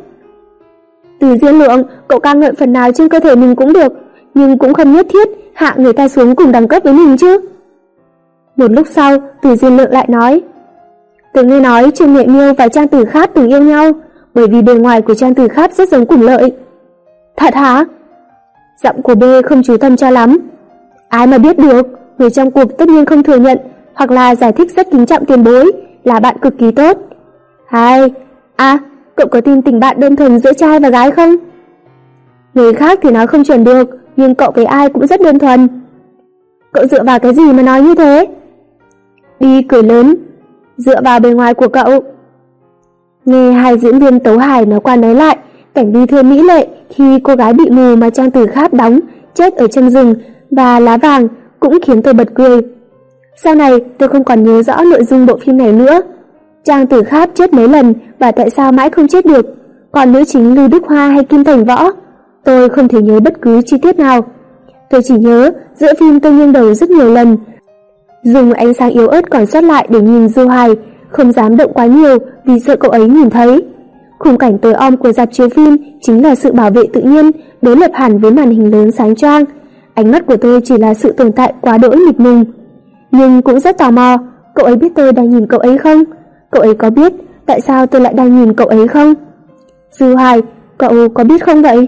Từ Diên Lượng, cậu ca ngợi phần nào trên cơ thể mình cũng được, nhưng cũng không nhất thiết hạ người ta xuống cùng đẳng cấp với mình chứ. Một lúc sau, Từ Diên Lượng lại nói, tớ nghe nói Trương Nghệ Miêu và Trang Tử Kháp từng yêu nhau, bởi vì bề ngoài của Trang Tử Kháp rất giống Cùng Lợi. Thật hả? Giọng của B không chú tâm cho lắm. Ai mà biết được, người trong cuộc tất nhiên không thừa nhận, hoặc là giải thích rất kính trọng tiền bối, là bạn cực kỳ tốt. Cậu có tin tình bạn đơn thuần giữa trai và gái không? Người khác thì nói không chuẩn được, nhưng cậu với ai cũng rất đơn thuần. Cậu dựa vào cái gì mà nói như thế? Đi cười lớn, dựa vào bề ngoài của cậu. Nghe hai diễn viên tấu hài nói qua nói lại, cảnh bi thương mỹ lệ khi cô gái bị mù mà Trang Tử Kháp đóng chết ở trong rừng và lá vàng cũng khiến tôi bật cười. Sau này tôi không còn nhớ rõ nội dung bộ phim này nữa. Trang Tử Kháp chết mấy lần và tại sao mãi không chết được, còn nữ chính Lưu Đức Hoa hay Kim Thành Võ, tôi không thể nhớ bất cứ chi tiết nào. Tôi chỉ nhớ giữa phim tôi nghiêng đầu rất nhiều lần, dùng ánh sáng yếu ớt còn sót lại để nhìn Du Hoài, không dám động quá nhiều vì sợ cậu ấy nhìn thấy. Khung cảnh tối om của rạp chiếu phim chính là sự bảo vệ tự nhiên, đối lập hẳn với màn hình lớn sáng choang. Ánh mắt của tôi chỉ là sự tồn tại quá đỗi mịt mùng. Nhưng cũng rất tò mò, cậu ấy biết tôi đang nhìn cậu ấy không? Cậu ấy có biết tại sao tôi lại đang nhìn cậu ấy không? Du Hoài, cậu có biết không vậy?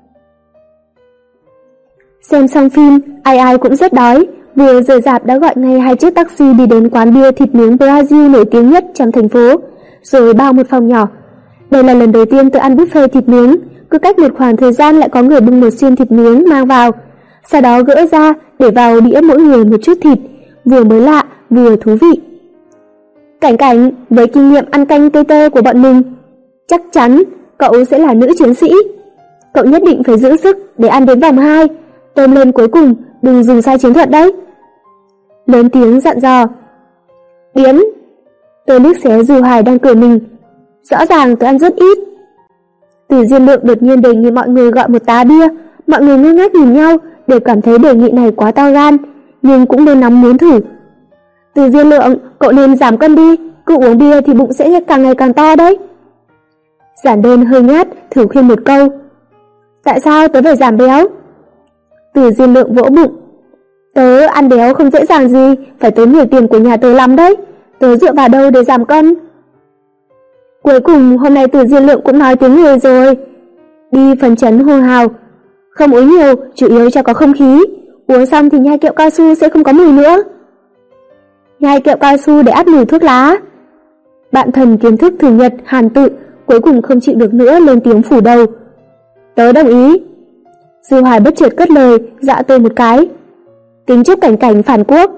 Xem xong phim, ai ai cũng rất đói. Vừa rời rạp đã gọi ngay 2 chiếc taxi đi đến quán bia thịt nướng Brazil nổi tiếng nhất trong thành phố, rồi bao một phòng nhỏ. Đây là lần đầu tiên tôi ăn buffet thịt nướng, cứ cách một khoảng thời gian lại có người bưng một xiên thịt nướng mang vào, sau đó gỡ ra để vào đĩa mỗi người một chút thịt, vừa mới lạ vừa thú vị. Cảnh Cảnh, với kinh nghiệm ăn canh tây tơ của bọn mình, chắc chắn cậu sẽ là nữ chiến sĩ. Cậu nhất định phải giữ sức để ăn đến vòng 2, tôm lên cuối cùng, đừng dùng sai chiến thuật đấy. Lớn tiếng dặn dò. Điếm. Tôi liếc xéo Du Hoài đang cười mình. Rõ ràng tôi ăn rất ít. Từ Diên Lượng đột nhiên đề nghị mọi người gọi một tá bia. Mọi người ngơ ngác nhìn nhau, đều cảm thấy đề nghị này quá to gan, nhưng cũng nên nóng muốn thử. Từ Diên Lượng, cậu nên giảm cân đi, cứ uống bia thì bụng sẽ càng ngày càng to đấy. Giản Đơn hơi nhát, thử khuyên một câu. Tại sao tớ phải giảm béo? Từ Diên Lượng vỗ bụng. Tớ ăn béo không dễ dàng gì, phải tốn nhiều tiền của nhà tớ lắm đấy. Tớ dựa vào đâu để giảm cân? Cuối cùng hôm nay Từ Diên Lượng cũng nói tiếng người rồi. Đi phấn chấn hô hào. Không uống nhiều, chủ yếu cho có không khí. Uống xong thì nhai kẹo cao su sẽ không có mùi nữa. Nhai kẹo cao su để át mùi thuốc lá. Bạn thần kiến thức thường nhật Hàn Tự cuối cùng không chịu được nữa lên tiếng phủ đầu. Tớ đồng ý. Du Hoài bất chợt cất lời, dọa tôi một cái. Kính chúc Cảnh Cảnh phản quốc.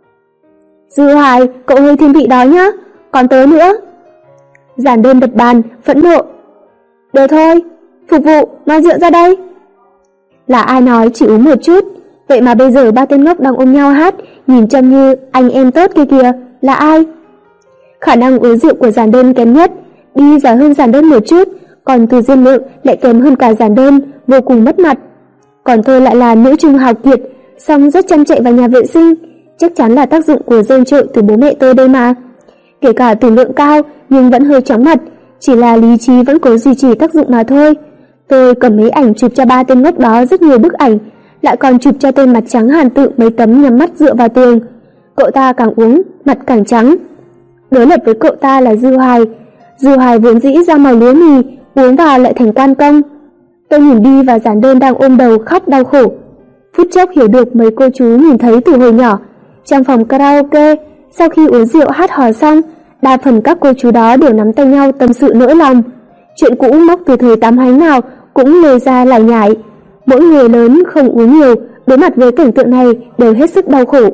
Du Hoài, cậu hơi thiên vị đó nhá, còn tớ nữa. Giản Đơn đập bàn, phẫn nộ. Được thôi, phục vụ, mang rượu ra đây. Là ai nói chỉ uống một chút, vậy mà bây giờ ba tên ngốc đang ôm nhau hát, nhìn trông như anh em tốt kia kìa, là ai? Khả năng uống rượu của Giản Đơn kém nhất, đi giỏi hơn Giản Đơn một chút, còn Từ Diên Lượng lại kém hơn cả Giản Đơn, vô cùng mất mặt. Còn tôi lại là nữ trung hào kiệt, xong rất chăm chạy vào nhà vệ sinh, chắc chắn là tác dụng của gen trội từ bố mẹ tôi đây mà. Kể cả tử lượng cao nhưng vẫn hơi chóng mặt, chỉ là lý trí vẫn cố duy trì tác dụng mà thôi. Tôi cầm mấy ảnh chụp cho ba tên ngốc đó rất nhiều bức ảnh, lại còn chụp cho tên mặt trắng Hàn Tự mấy tấm nhắm mắt dựa vào tường. Cậu ta càng uống, mặt càng trắng. Đối lập với cậu ta là Dư Hoài. Dư Hoài vốn dĩ da màu lúa mì, uống vào lại thành quan công. Tôi nhìn đi và Giản Đơn đang ôm đầu khóc đau khổ. Phút chốc hiểu được mấy cô chú nhìn thấy từ hồi nhỏ. Trong phòng karaoke, sau khi uống rượu hát hò xong, đa phần các cô chú đó đều nắm tay nhau tâm sự nỗi lòng. Chuyện cũ móc từ thời tám hánh nào cũng lề ra lải nhải. Mỗi người lớn không uống nhiều, đối mặt với cảnh tượng này đều hết sức đau khổ.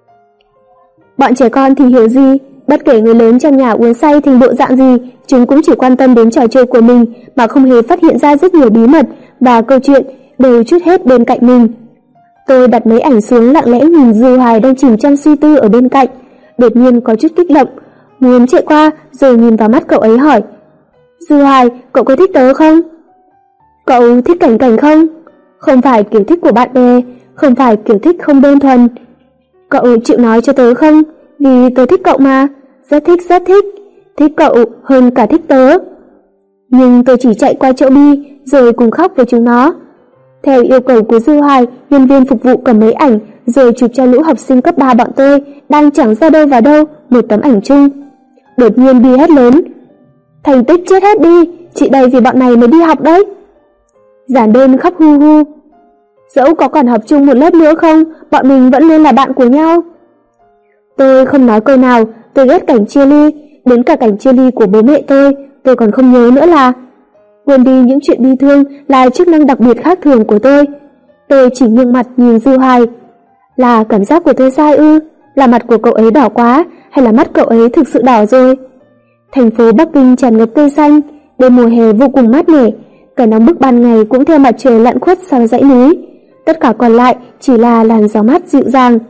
Bọn trẻ con thì hiểu gì, bất kể người lớn trong nhà uống say thành bộ dạng gì, chúng cũng chỉ quan tâm đến trò chơi của mình mà không hề phát hiện ra rất nhiều bí mật và câu chuyện đều trút hết bên cạnh mình. Tôi đặt mấy ảnh xuống lặng lẽ nhìn Dư Hoài đang chìm trong suy tư ở bên cạnh, đột nhiên có chút kích động, muốn chạy qua rồi nhìn vào mắt cậu ấy hỏi. Dư Hoài, cậu có thích tớ không? Cậu thích Cảnh Cảnh không? Không phải kiểu thích của bạn bè, không phải kiểu thích không đơn thuần. Cậu chịu nói cho tớ không? Vì tớ thích cậu mà, rất thích, thích cậu hơn cả thích tớ. Nhưng tôi chỉ chạy qua chỗ Bi rồi cùng khóc với chúng nó. Theo yêu cầu của Dư Hoài, nhân viên phục vụ cầm mấy ảnh rồi chụp cho lũ học sinh cấp 3 bọn tôi đang chẳng ra đâu vào đâu một tấm ảnh chung. Đột nhiên Bi hét lớn. Thành tích chết hết đi, chị đây vì bọn này mới đi học đấy. Giản Đơn khóc hu hu. Dẫu có còn học chung một lớp nữa không, bọn mình vẫn luôn là bạn của nhau. Tôi không nói câu nào, tôi ghét cảnh chia ly, đến cả cảnh chia ly của bố mẹ tôi còn không nhớ nữa là. Quên đi những chuyện bi thương là chức năng đặc biệt khác thường của tôi. Tôi chỉ nghiêng mặt nhìn Dư Hoài. Là cảm giác của tôi sai ư? Là mặt của cậu ấy đỏ quá, hay là mắt cậu ấy thực sự đỏ rồi? Thành phố Bắc Kinh tràn ngập cây xanh, đêm mùa hè vô cùng mát mẻ, cả nóng bức ban ngày cũng theo mặt trời lặn khuất sau dãy núi. Tất cả còn lại chỉ là làn gió mát dịu dàng.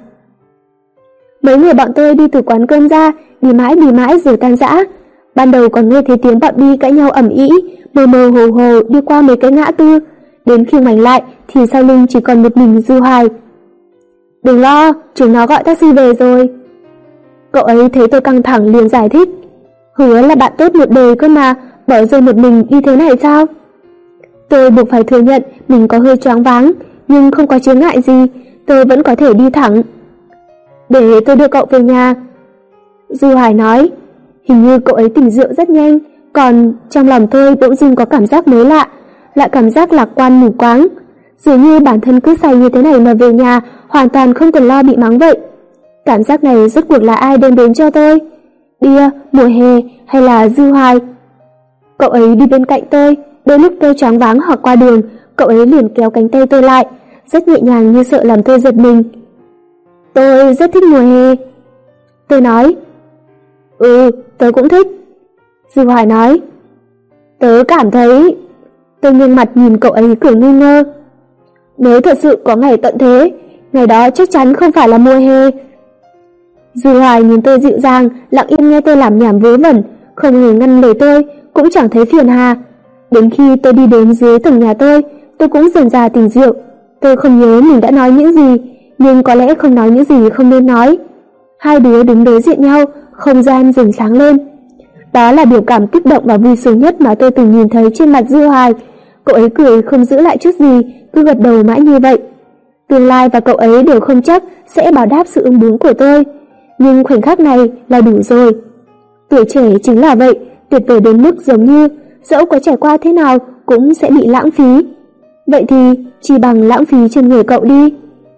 Mấy người bọn tôi đi từ quán cơm ra, đi mãi rồi tan rã. Ban đầu còn nghe thấy tiếng bọn Bi cãi nhau ầm ĩ, mơ mơ hồ hồ đi qua mấy cái ngã tư. Đến khi ngoảnh lại thì sau lưng chỉ còn một mình Dư Hoài. Đừng lo, chúng nó gọi taxi về rồi. Cậu ấy thấy tôi căng thẳng liền giải thích. Hứa là bạn tốt một đời cơ mà, bỏ rơi một mình đi thế này sao? Tôi buộc phải thừa nhận mình có hơi choáng váng, nhưng không có chướng ngại gì, tôi vẫn có thể đi thẳng. Để tôi đưa cậu về nhà. Dư Hoài nói. Hình như cậu ấy tỉnh rượu rất nhanh, còn trong lòng tôi bỗng dưng có cảm giác mới lạ, lại cảm giác lạc quan mù quáng. Dường như bản thân cứ say như thế này mà về nhà hoàn toàn không cần lo bị mắng vậy. Cảm giác này rốt cuộc là ai đem đến cho tôi? Bia, mùa hè hay là Dư Hoài? Cậu ấy đi bên cạnh tôi, đôi lúc tôi choáng váng hoặc qua đường, cậu ấy liền kéo cánh tay tôi lại, rất nhẹ nhàng như sợ làm tôi giật mình. Tôi rất thích mùa hè. Tôi nói. Tớ cũng thích. Dư Hoài nói. Tớ cảm thấy... Tôi nghiêng mặt nhìn cậu ấy cười nghi ngơ. Nếu thật sự có ngày tận thế, ngày đó chắc chắn không phải là mùa hè. Dư Hoài nhìn tôi dịu dàng, lặng im nghe tôi làm nhảm vớ vẩn, không hề ngăn lời tôi, cũng chẳng thấy phiền hà. Đến khi tôi đi đến dưới tầng nhà tôi cũng dần dà tỉnh rượu. Tôi không nhớ mình đã nói những gì, nhưng có lẽ không nói những gì không nên nói. Hai đứa đứng đối diện nhau, không gian dần sáng lên. Đó là biểu cảm kích động và vui sướng nhất mà tôi từng nhìn thấy trên mặt Dư Hoài. Cậu ấy cười không giữ lại chút gì, cứ gật đầu mãi như vậy. Tương lai và cậu ấy đều không chắc sẽ báo đáp sự ưng bướng của tôi, nhưng khoảnh khắc này là đủ rồi. Tuổi trẻ chính là vậy, tuyệt vời đến mức giống như dẫu có trải qua thế nào cũng sẽ bị lãng phí. Vậy thì chỉ bằng lãng phí trên người cậu đi.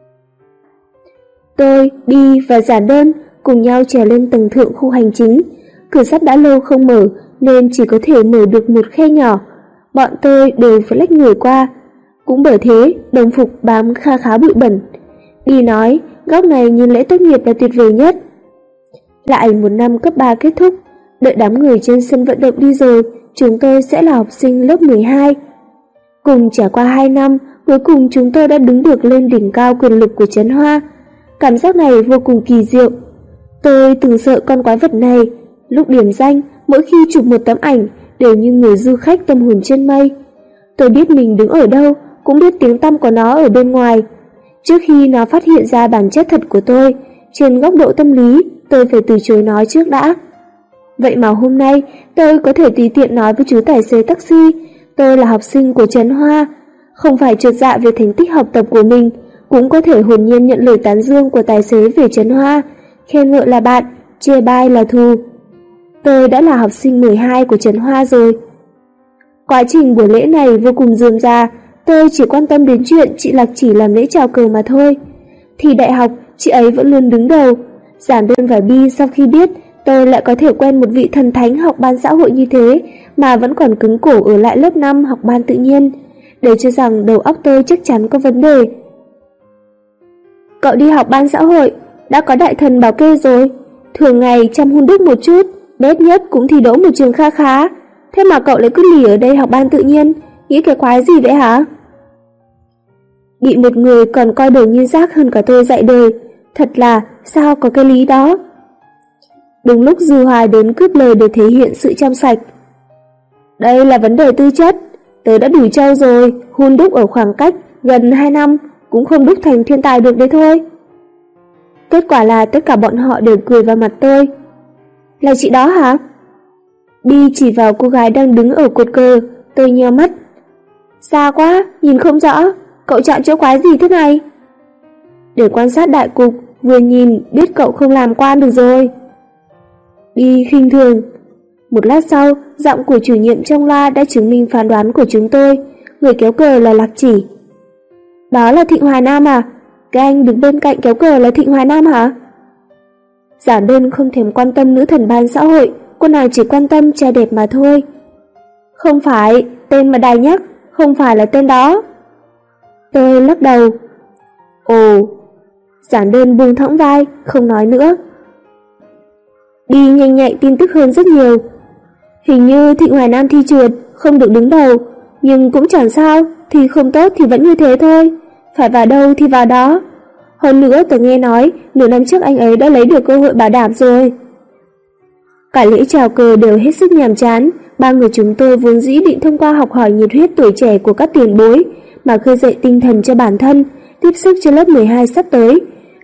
Tôi, Bi và Giản Đơn cùng nhau trèo lên tầng thượng khu hành chính. Cửa sắt đã lâu không mở nên chỉ có thể mở được một khe nhỏ. Bọn tôi đều phải lách người qua. Cũng bởi thế, đồng phục bám khá bụi bẩn. Bi nói, góc này nhìn lễ tốt nghiệp là tuyệt vời nhất. Lại một năm cấp 3 kết thúc, đợi đám người trên sân vận động đi rồi, chúng tôi sẽ là học sinh lớp 12. Cùng trải qua 2 năm, cuối cùng chúng tôi đã đứng được lên đỉnh cao quyền lực của Trấn Hoa. Cảm giác này vô cùng kỳ diệu. Tôi từng sợ con quái vật này, lúc điểm danh, mỗi khi chụp một tấm ảnh đều như người du khách tâm hồn trên mây. Tôi biết mình đứng ở đâu, cũng biết tiếng tăm của nó ở bên ngoài. Trước khi nó phát hiện ra bản chất thật của tôi, trên góc độ tâm lý, tôi phải từ chối nó trước đã. Vậy mà hôm nay, tôi có thể tùy tiện nói với chú tài xế taxi, tôi là học sinh của Trấn Hoa, không phải chột dạ về thành tích học tập của mình, cũng có thể hồn nhiên nhận lời tán dương của tài xế về Trấn Hoa, khen ngợi là bạn, chê bai là thù. Tôi đã là học sinh 12 của Trấn Hoa rồi. Quá trình buổi lễ này vô cùng rườm rà, tôi chỉ quan tâm đến chuyện chị Lạc Chỉ làm lễ chào cờ mà thôi. Thì đại học, chị ấy vẫn luôn đứng đầu. Giản Đơn và Bi sau khi biết tôi lại có thể quen một vị thần thánh học ban xã hội như thế mà vẫn còn cứng cổ ở lại lớp 5 học ban tự nhiên, đều cho rằng đầu óc tôi chắc chắn có vấn đề. Cậu đi học ban xã hội, đã có đại thần bảo kê rồi, thường ngày chăm hun đúc một chút, bét nhất cũng thi đỗ một trường khá khá. Thế mà cậu lại cứ lì ở đây học ban tự nhiên, nghĩ cái quái gì vậy hả? Bị một người còn coi đời như rác hơn cả tôi dạy đời, thật là sao có cái lý đó. Đúng lúc Dư Hoài đến cướp lời để thể hiện sự trong sạch. Đây là vấn đề tư chất, tớ đã đủ trâu rồi, hun đúc ở khoảng cách gần 2 năm cũng không đúc thành thiên tài được đấy thôi. Kết quả là tất cả bọn họ đều cười vào mặt tôi. Là chị đó hả? Bi chỉ vào cô gái đang đứng ở cột cờ. Tôi nheo mắt. Xa quá, nhìn không rõ. Cậu chọn chỗ quái gì thế này? Để quan sát đại cục, vừa nhìn biết cậu không làm quan được rồi. Bi khinh thường. Một lát sau, giọng của chủ nhiệm trong loa đã chứng minh phán đoán của chúng tôi. Người kéo cờ là Lạc Chỉ. Đó là Thịnh Hoài Nam à? Cái anh đứng bên cạnh kéo cờ là Thịnh Hoài Nam hả? Giản Đơn không thèm quan tâm nữ thần ban xã hội, cô nàng chỉ quan tâm trai đẹp mà thôi. Không phải, tên mà đài nhắc, không phải là tên đó. Tôi lắc đầu. Ồ. Giản Đơn buông thõng vai, không nói nữa. Đi nhanh nhạy tin tức hơn rất nhiều. Hình như Thịnh Hoài Nam thi trượt, không được đứng đầu, nhưng cũng chẳng sao, thì không tốt thì vẫn như thế thôi, phải vào đâu thì vào đó. Hơn nữa tôi nghe nói nửa năm trước anh ấy đã lấy được cơ hội bảo đảm rồi. Cả lễ chào cờ đều hết sức nhàm chán. Ba người chúng tôi vốn dĩ định thông qua học hỏi nhiệt huyết tuổi trẻ của các tiền bối mà khơi dậy tinh thần cho bản thân, tiếp sức cho lớp 12 sắp tới.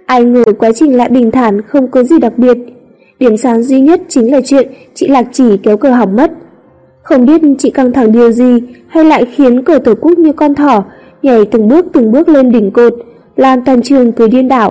Ai ngờ quá trình lại bình thản, không có gì đặc biệt. Điểm sáng duy nhất chính là chuyện chị Lạc Chỉ kéo cờ hỏng mất. Không biết chị căng thẳng điều gì hay lại khiến cờ Tổ quốc như con thỏ nhảy từng bước lên đỉnh cột, làm toàn trường cười điên đảo.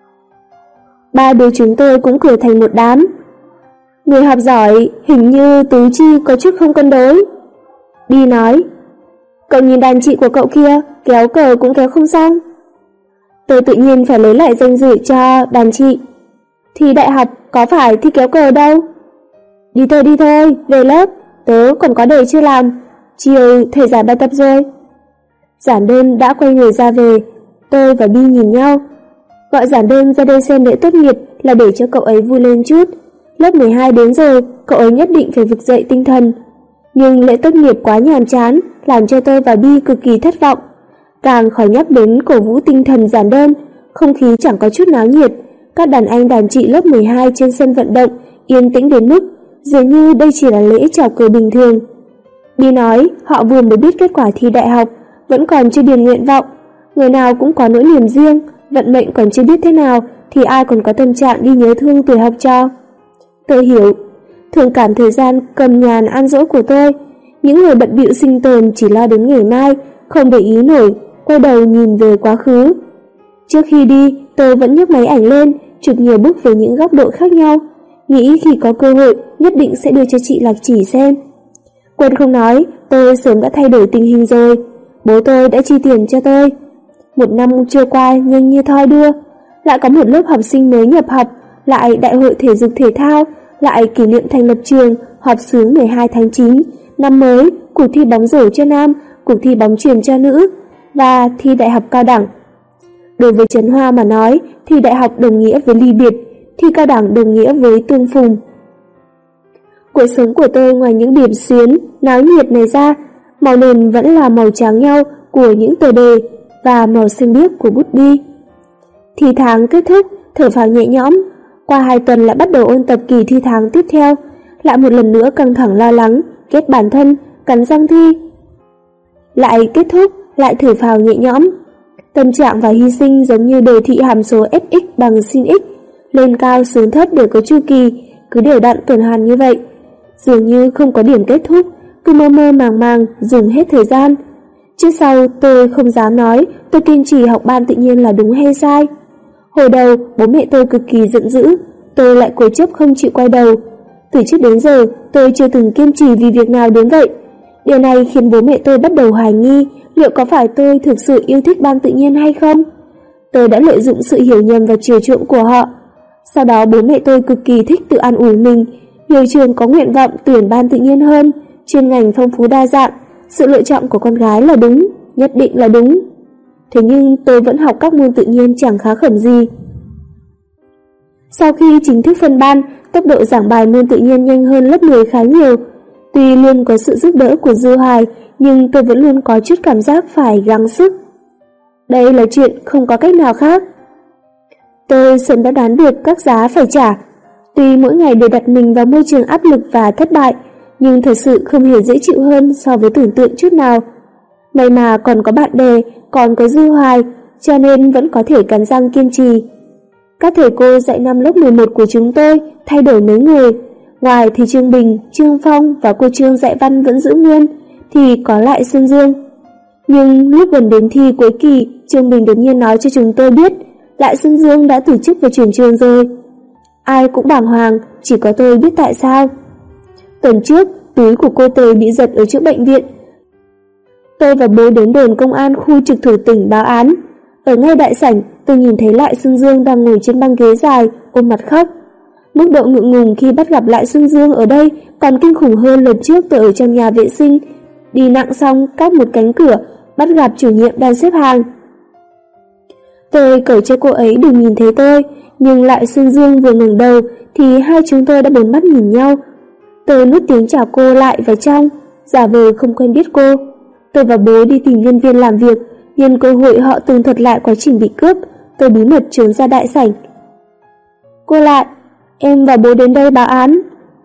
Ba đứa chúng tôi cũng cười thành một đám. Người học giỏi hình như tứ chi có chút không cân đối. Bi nói, cậu nhìn đàn chị của cậu kia, kéo cờ cũng kéo không xong. Tôi tự nhiên phải lấy lại danh dự cho đàn chị. Thì đại học có phải thi kéo cờ đâu. Đi thôi, về lớp, tớ còn có đề chưa làm, chiều thầy giải bài tập rồi. Giản Đơn đã quay người ra về, tôi và Bi nhìn nhau. Gọi Giản Đơn ra đây xem lễ tốt nghiệp là để cho cậu ấy vui lên chút. Lớp 12 đến rồi, cậu ấy nhất định phải vực dậy tinh thần. Nhưng lễ tốt nghiệp quá nhàm chán, làm cho tôi và Bi cực kỳ thất vọng. Càng khỏi nhắc đến cổ vũ tinh thần Giản Đơn, không khí chẳng có chút náo nhiệt. Các đàn anh đàn chị lớp 12 trên sân vận động yên tĩnh đến mức dường như đây chỉ là lễ chào cờ bình thường. Bi nói họ vừa mới biết kết quả thi đại học, vẫn còn chưa điền nguyện vọng. Người nào cũng có nỗi niềm riêng, vận mệnh còn chưa biết thế nào thì ai còn có tâm trạng đi nhớ thương tuổi học trò. Tôi hiểu, thường cảm thời gian cầm nhàn ăn dỗi của tôi, những người bận bịu sinh tồn chỉ lo đến ngày mai, không để ý nổi, quay đầu nhìn về quá khứ. Trước khi đi, tôi vẫn nhấc máy ảnh lên, chụp nhiều bức về những góc độ khác nhau, nghĩ khi có cơ hội nhất định sẽ đưa cho chị Lạc Chỉ xem. Quên không nói, tôi sớm đã thay đổi tình hình rồi, bố tôi đã chi tiền cho tôi. Một năm trôi qua nhanh như thoi đưa, lại có một lớp học sinh mới nhập học, lại đại hội thể dục thể thao, lại kỷ niệm thành lập trường, họp xướng 12 tháng 9, năm mới, cuộc thi bóng rổ cho nam, cuộc thi bóng chuyền cho nữ, và thi đại học cao đẳng. Đối với Trấn Hoa mà nói, thi đại học đồng nghĩa với ly biệt, thi cao đẳng đồng nghĩa với tương phùng. Cuộc sống của tôi ngoài những điểm xuyến, náo nhiệt này ra, màu nền vẫn là màu trắng nhau của những tờ đề và màu xanh biếc của bút bi. Thi tháng kết thúc, thở phào nhẹ nhõm. Qua 2 tuần lại bắt đầu ôn tập kỳ thi tháng tiếp theo, lại một lần nữa căng thẳng lo lắng, kết bản thân, cắn răng thi. Lại kết thúc, lại thở phào nhẹ nhõm. Tâm trạng và hy sinh giống như đồ thị hàm số fx bằng sin x, lên cao xuống thấp đều có chu kỳ, cứ đều đặn tuần hoàn như vậy. Dường như không có điểm kết thúc, cứ mơ mơ màng màng dùng hết thời gian. Trước sau tôi không dám nói tôi kiên trì học ban tự nhiên là đúng hay sai. Hồi đầu bố mẹ tôi cực kỳ giận dữ, tôi lại cố chấp không chịu quay đầu. Từ trước đến giờ tôi chưa từng kiên trì vì việc nào đến vậy. Điều này khiến bố mẹ tôi bắt đầu hoài nghi liệu có phải tôi thực sự yêu thích ban tự nhiên hay không. Tôi đã lợi dụng sự hiểu nhầm và chiều chuộng của họ. Sau đó bố mẹ tôi cực kỳ thích tự an ủi mình, nhiều trường có nguyện vọng tuyển ban tự nhiên hơn, chuyên ngành phong phú đa dạng, sự lựa chọn của con gái là đúng, nhất định là đúng. Thế nhưng tôi vẫn học các môn tự nhiên chẳng khá khẩm gì. Sau khi chính thức phân ban, tốc độ giảng bài môn tự nhiên nhanh hơn lớp 10 khá nhiều. Tuy luôn có sự giúp đỡ của Dư Hoài, nhưng tôi vẫn luôn có chút cảm giác phải gắng sức. Đây là chuyện không có cách nào khác. Tôi sớm đã đoán được các giá phải trả. Tuy mỗi ngày đều đặt mình vào môi trường áp lực và thất bại, nhưng thật sự không hề dễ chịu hơn so với tưởng tượng chút nào. May mà còn có bạn bè, còn có Dư Hoài, cho nên vẫn có thể cắn răng kiên trì. Các thầy cô dạy năm lớp 11 của chúng tôi thay đổi mấy người. Ngoài thì Trương Bình, Trương Phong và cô Trương dạy văn vẫn giữ nguyên, thì có lại Xuân Dương. Nhưng lúc gần đến thi cuối kỳ, Trương Bình đột nhiên nói cho chúng tôi biết Lại Xuân Dương đã từ chức và chuyển trường rồi. Ai cũng bàng hoàng, chỉ có tôi biết tại sao. Tuần trước, túi của cô Tề bị giật ở trước bệnh viện. Tôi và bố đến đồn công an khu trực thuộc tỉnh báo án. Ở ngay đại sảnh, tôi nhìn thấy Lại Xuân Dương đang ngồi trên băng ghế dài, ôm mặt khóc. Mức độ ngượng ngùng khi bắt gặp Lại Xuân Dương ở đây còn kinh khủng hơn lần trước tôi ở trong nhà vệ sinh. Đi nặng xong cách một cánh cửa, bắt gặp chủ nhiệm đang xếp hàng. Tôi cầu cho cô ấy đừng nhìn thấy tôi, nhưng Lại Xuân Dương vừa ngẩng đầu thì hai chúng tôi đã bốn mắt nhìn nhau. Tôi nuốt tiếng chào cô lại vào trong, giả vờ không quen biết cô. Tôi và bố đi tìm nhân viên làm việc, nhân cơ hội họ tường thuật lại quá trình bị cướp, tôi bí mật trốn ra đại sảnh. Cô Lại, em và bố đến đây báo án.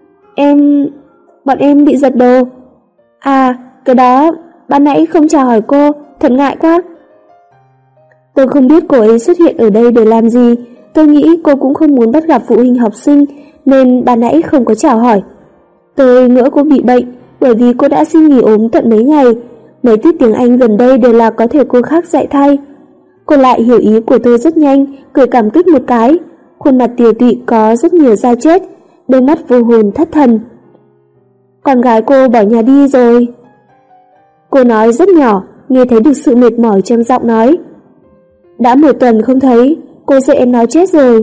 Bọn em bị giật đồ. À, cái đó, ban nãy không chào hỏi cô, thật ngại quá. Tôi không biết cô ấy xuất hiện ở đây để làm gì, tôi nghĩ cô cũng không muốn bắt gặp phụ huynh học sinh nên ban nãy không có chào hỏi. Tôi ngỡ cô bị bệnh bởi vì cô đã xin nghỉ ốm tận mấy ngày. Mấy tiết tiếng Anh gần đây đều là có thể cô khác dạy thay. Cô lại hiểu ý của tôi rất nhanh, cười cảm kích một cái. Khuôn mặt tiều tụy có rất nhiều da chết, đôi mắt vô hồn thất thần. Con gái cô bỏ nhà đi rồi. Cô nói rất nhỏ, nghe thấy được sự mệt mỏi trong giọng nói. Đã 1 tuần không thấy, cô sợ em nói chết rồi.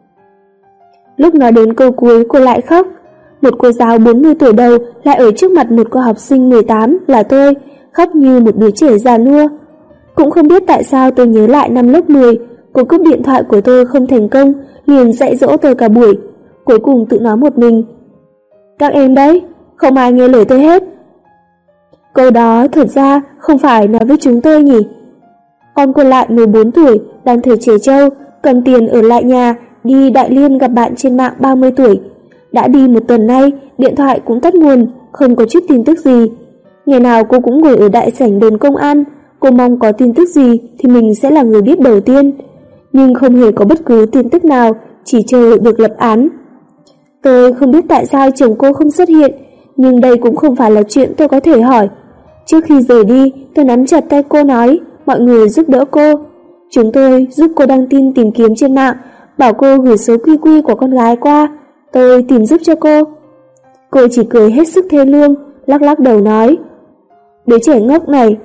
Lúc nói đến câu cuối cô lại khóc. Một cô giáo 40 tuổi đầu lại ở trước mặt một cô học sinh 18 là tôi, khóc như một đứa trẻ già nua. Cũng không biết tại sao tôi nhớ lại năm lớp 10, cô cúp điện thoại của tôi không thành công, liền dạy dỗ tôi cả buổi. Cuối cùng tự nói một mình. Các em đấy, không ai nghe lời tôi hết. Câu đó thật ra không phải nói với chúng tôi nhỉ. Con cô lại 14 tuổi, đang thời trẻ trâu, cầm tiền ở lại nhà, đi Đại Liên gặp bạn trên mạng 30 tuổi. Đã đi 1 tuần nay, điện thoại cũng tắt nguồn, không có chút tin tức gì. Ngày nào cô cũng ngồi ở đại sảnh đồn công an, cô mong có tin tức gì thì mình sẽ là người biết đầu tiên. Nhưng không hề có bất cứ tin tức nào, chỉ chờ được lập án. Tôi không biết tại sao chồng cô không xuất hiện, nhưng đây cũng không phải là chuyện tôi có thể hỏi. Trước khi rời đi, tôi nắm chặt tay cô nói, mọi người giúp đỡ cô. Chúng tôi giúp cô đăng tin tìm kiếm trên mạng, bảo cô gửi số QQ của con gái qua, tôi tìm giúp cho cô. Cô chỉ cười hết sức thê lương, lắc lắc đầu nói, đứa trẻ ngốc này.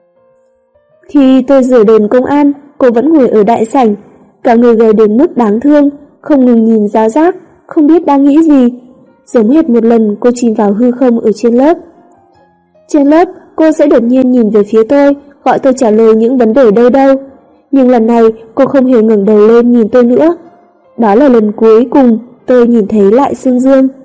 Khi tôi rời đồn công an, cô vẫn ngồi ở đại sảnh, cả người gầy đến mức đáng thương, không ngừng nhìn giáo giác, không biết đang nghĩ gì. Giống hệt một lần cô chìm vào hư không ở trên lớp. Trên lớp, cô sẽ đột nhiên nhìn về phía tôi, gọi tôi trả lời những vấn đề đâu đâu. Nhưng lần này cô không hề ngẩng đầu lên nhìn tôi nữa. Đó là lần cuối cùng tôi nhìn thấy lại Sương Dương.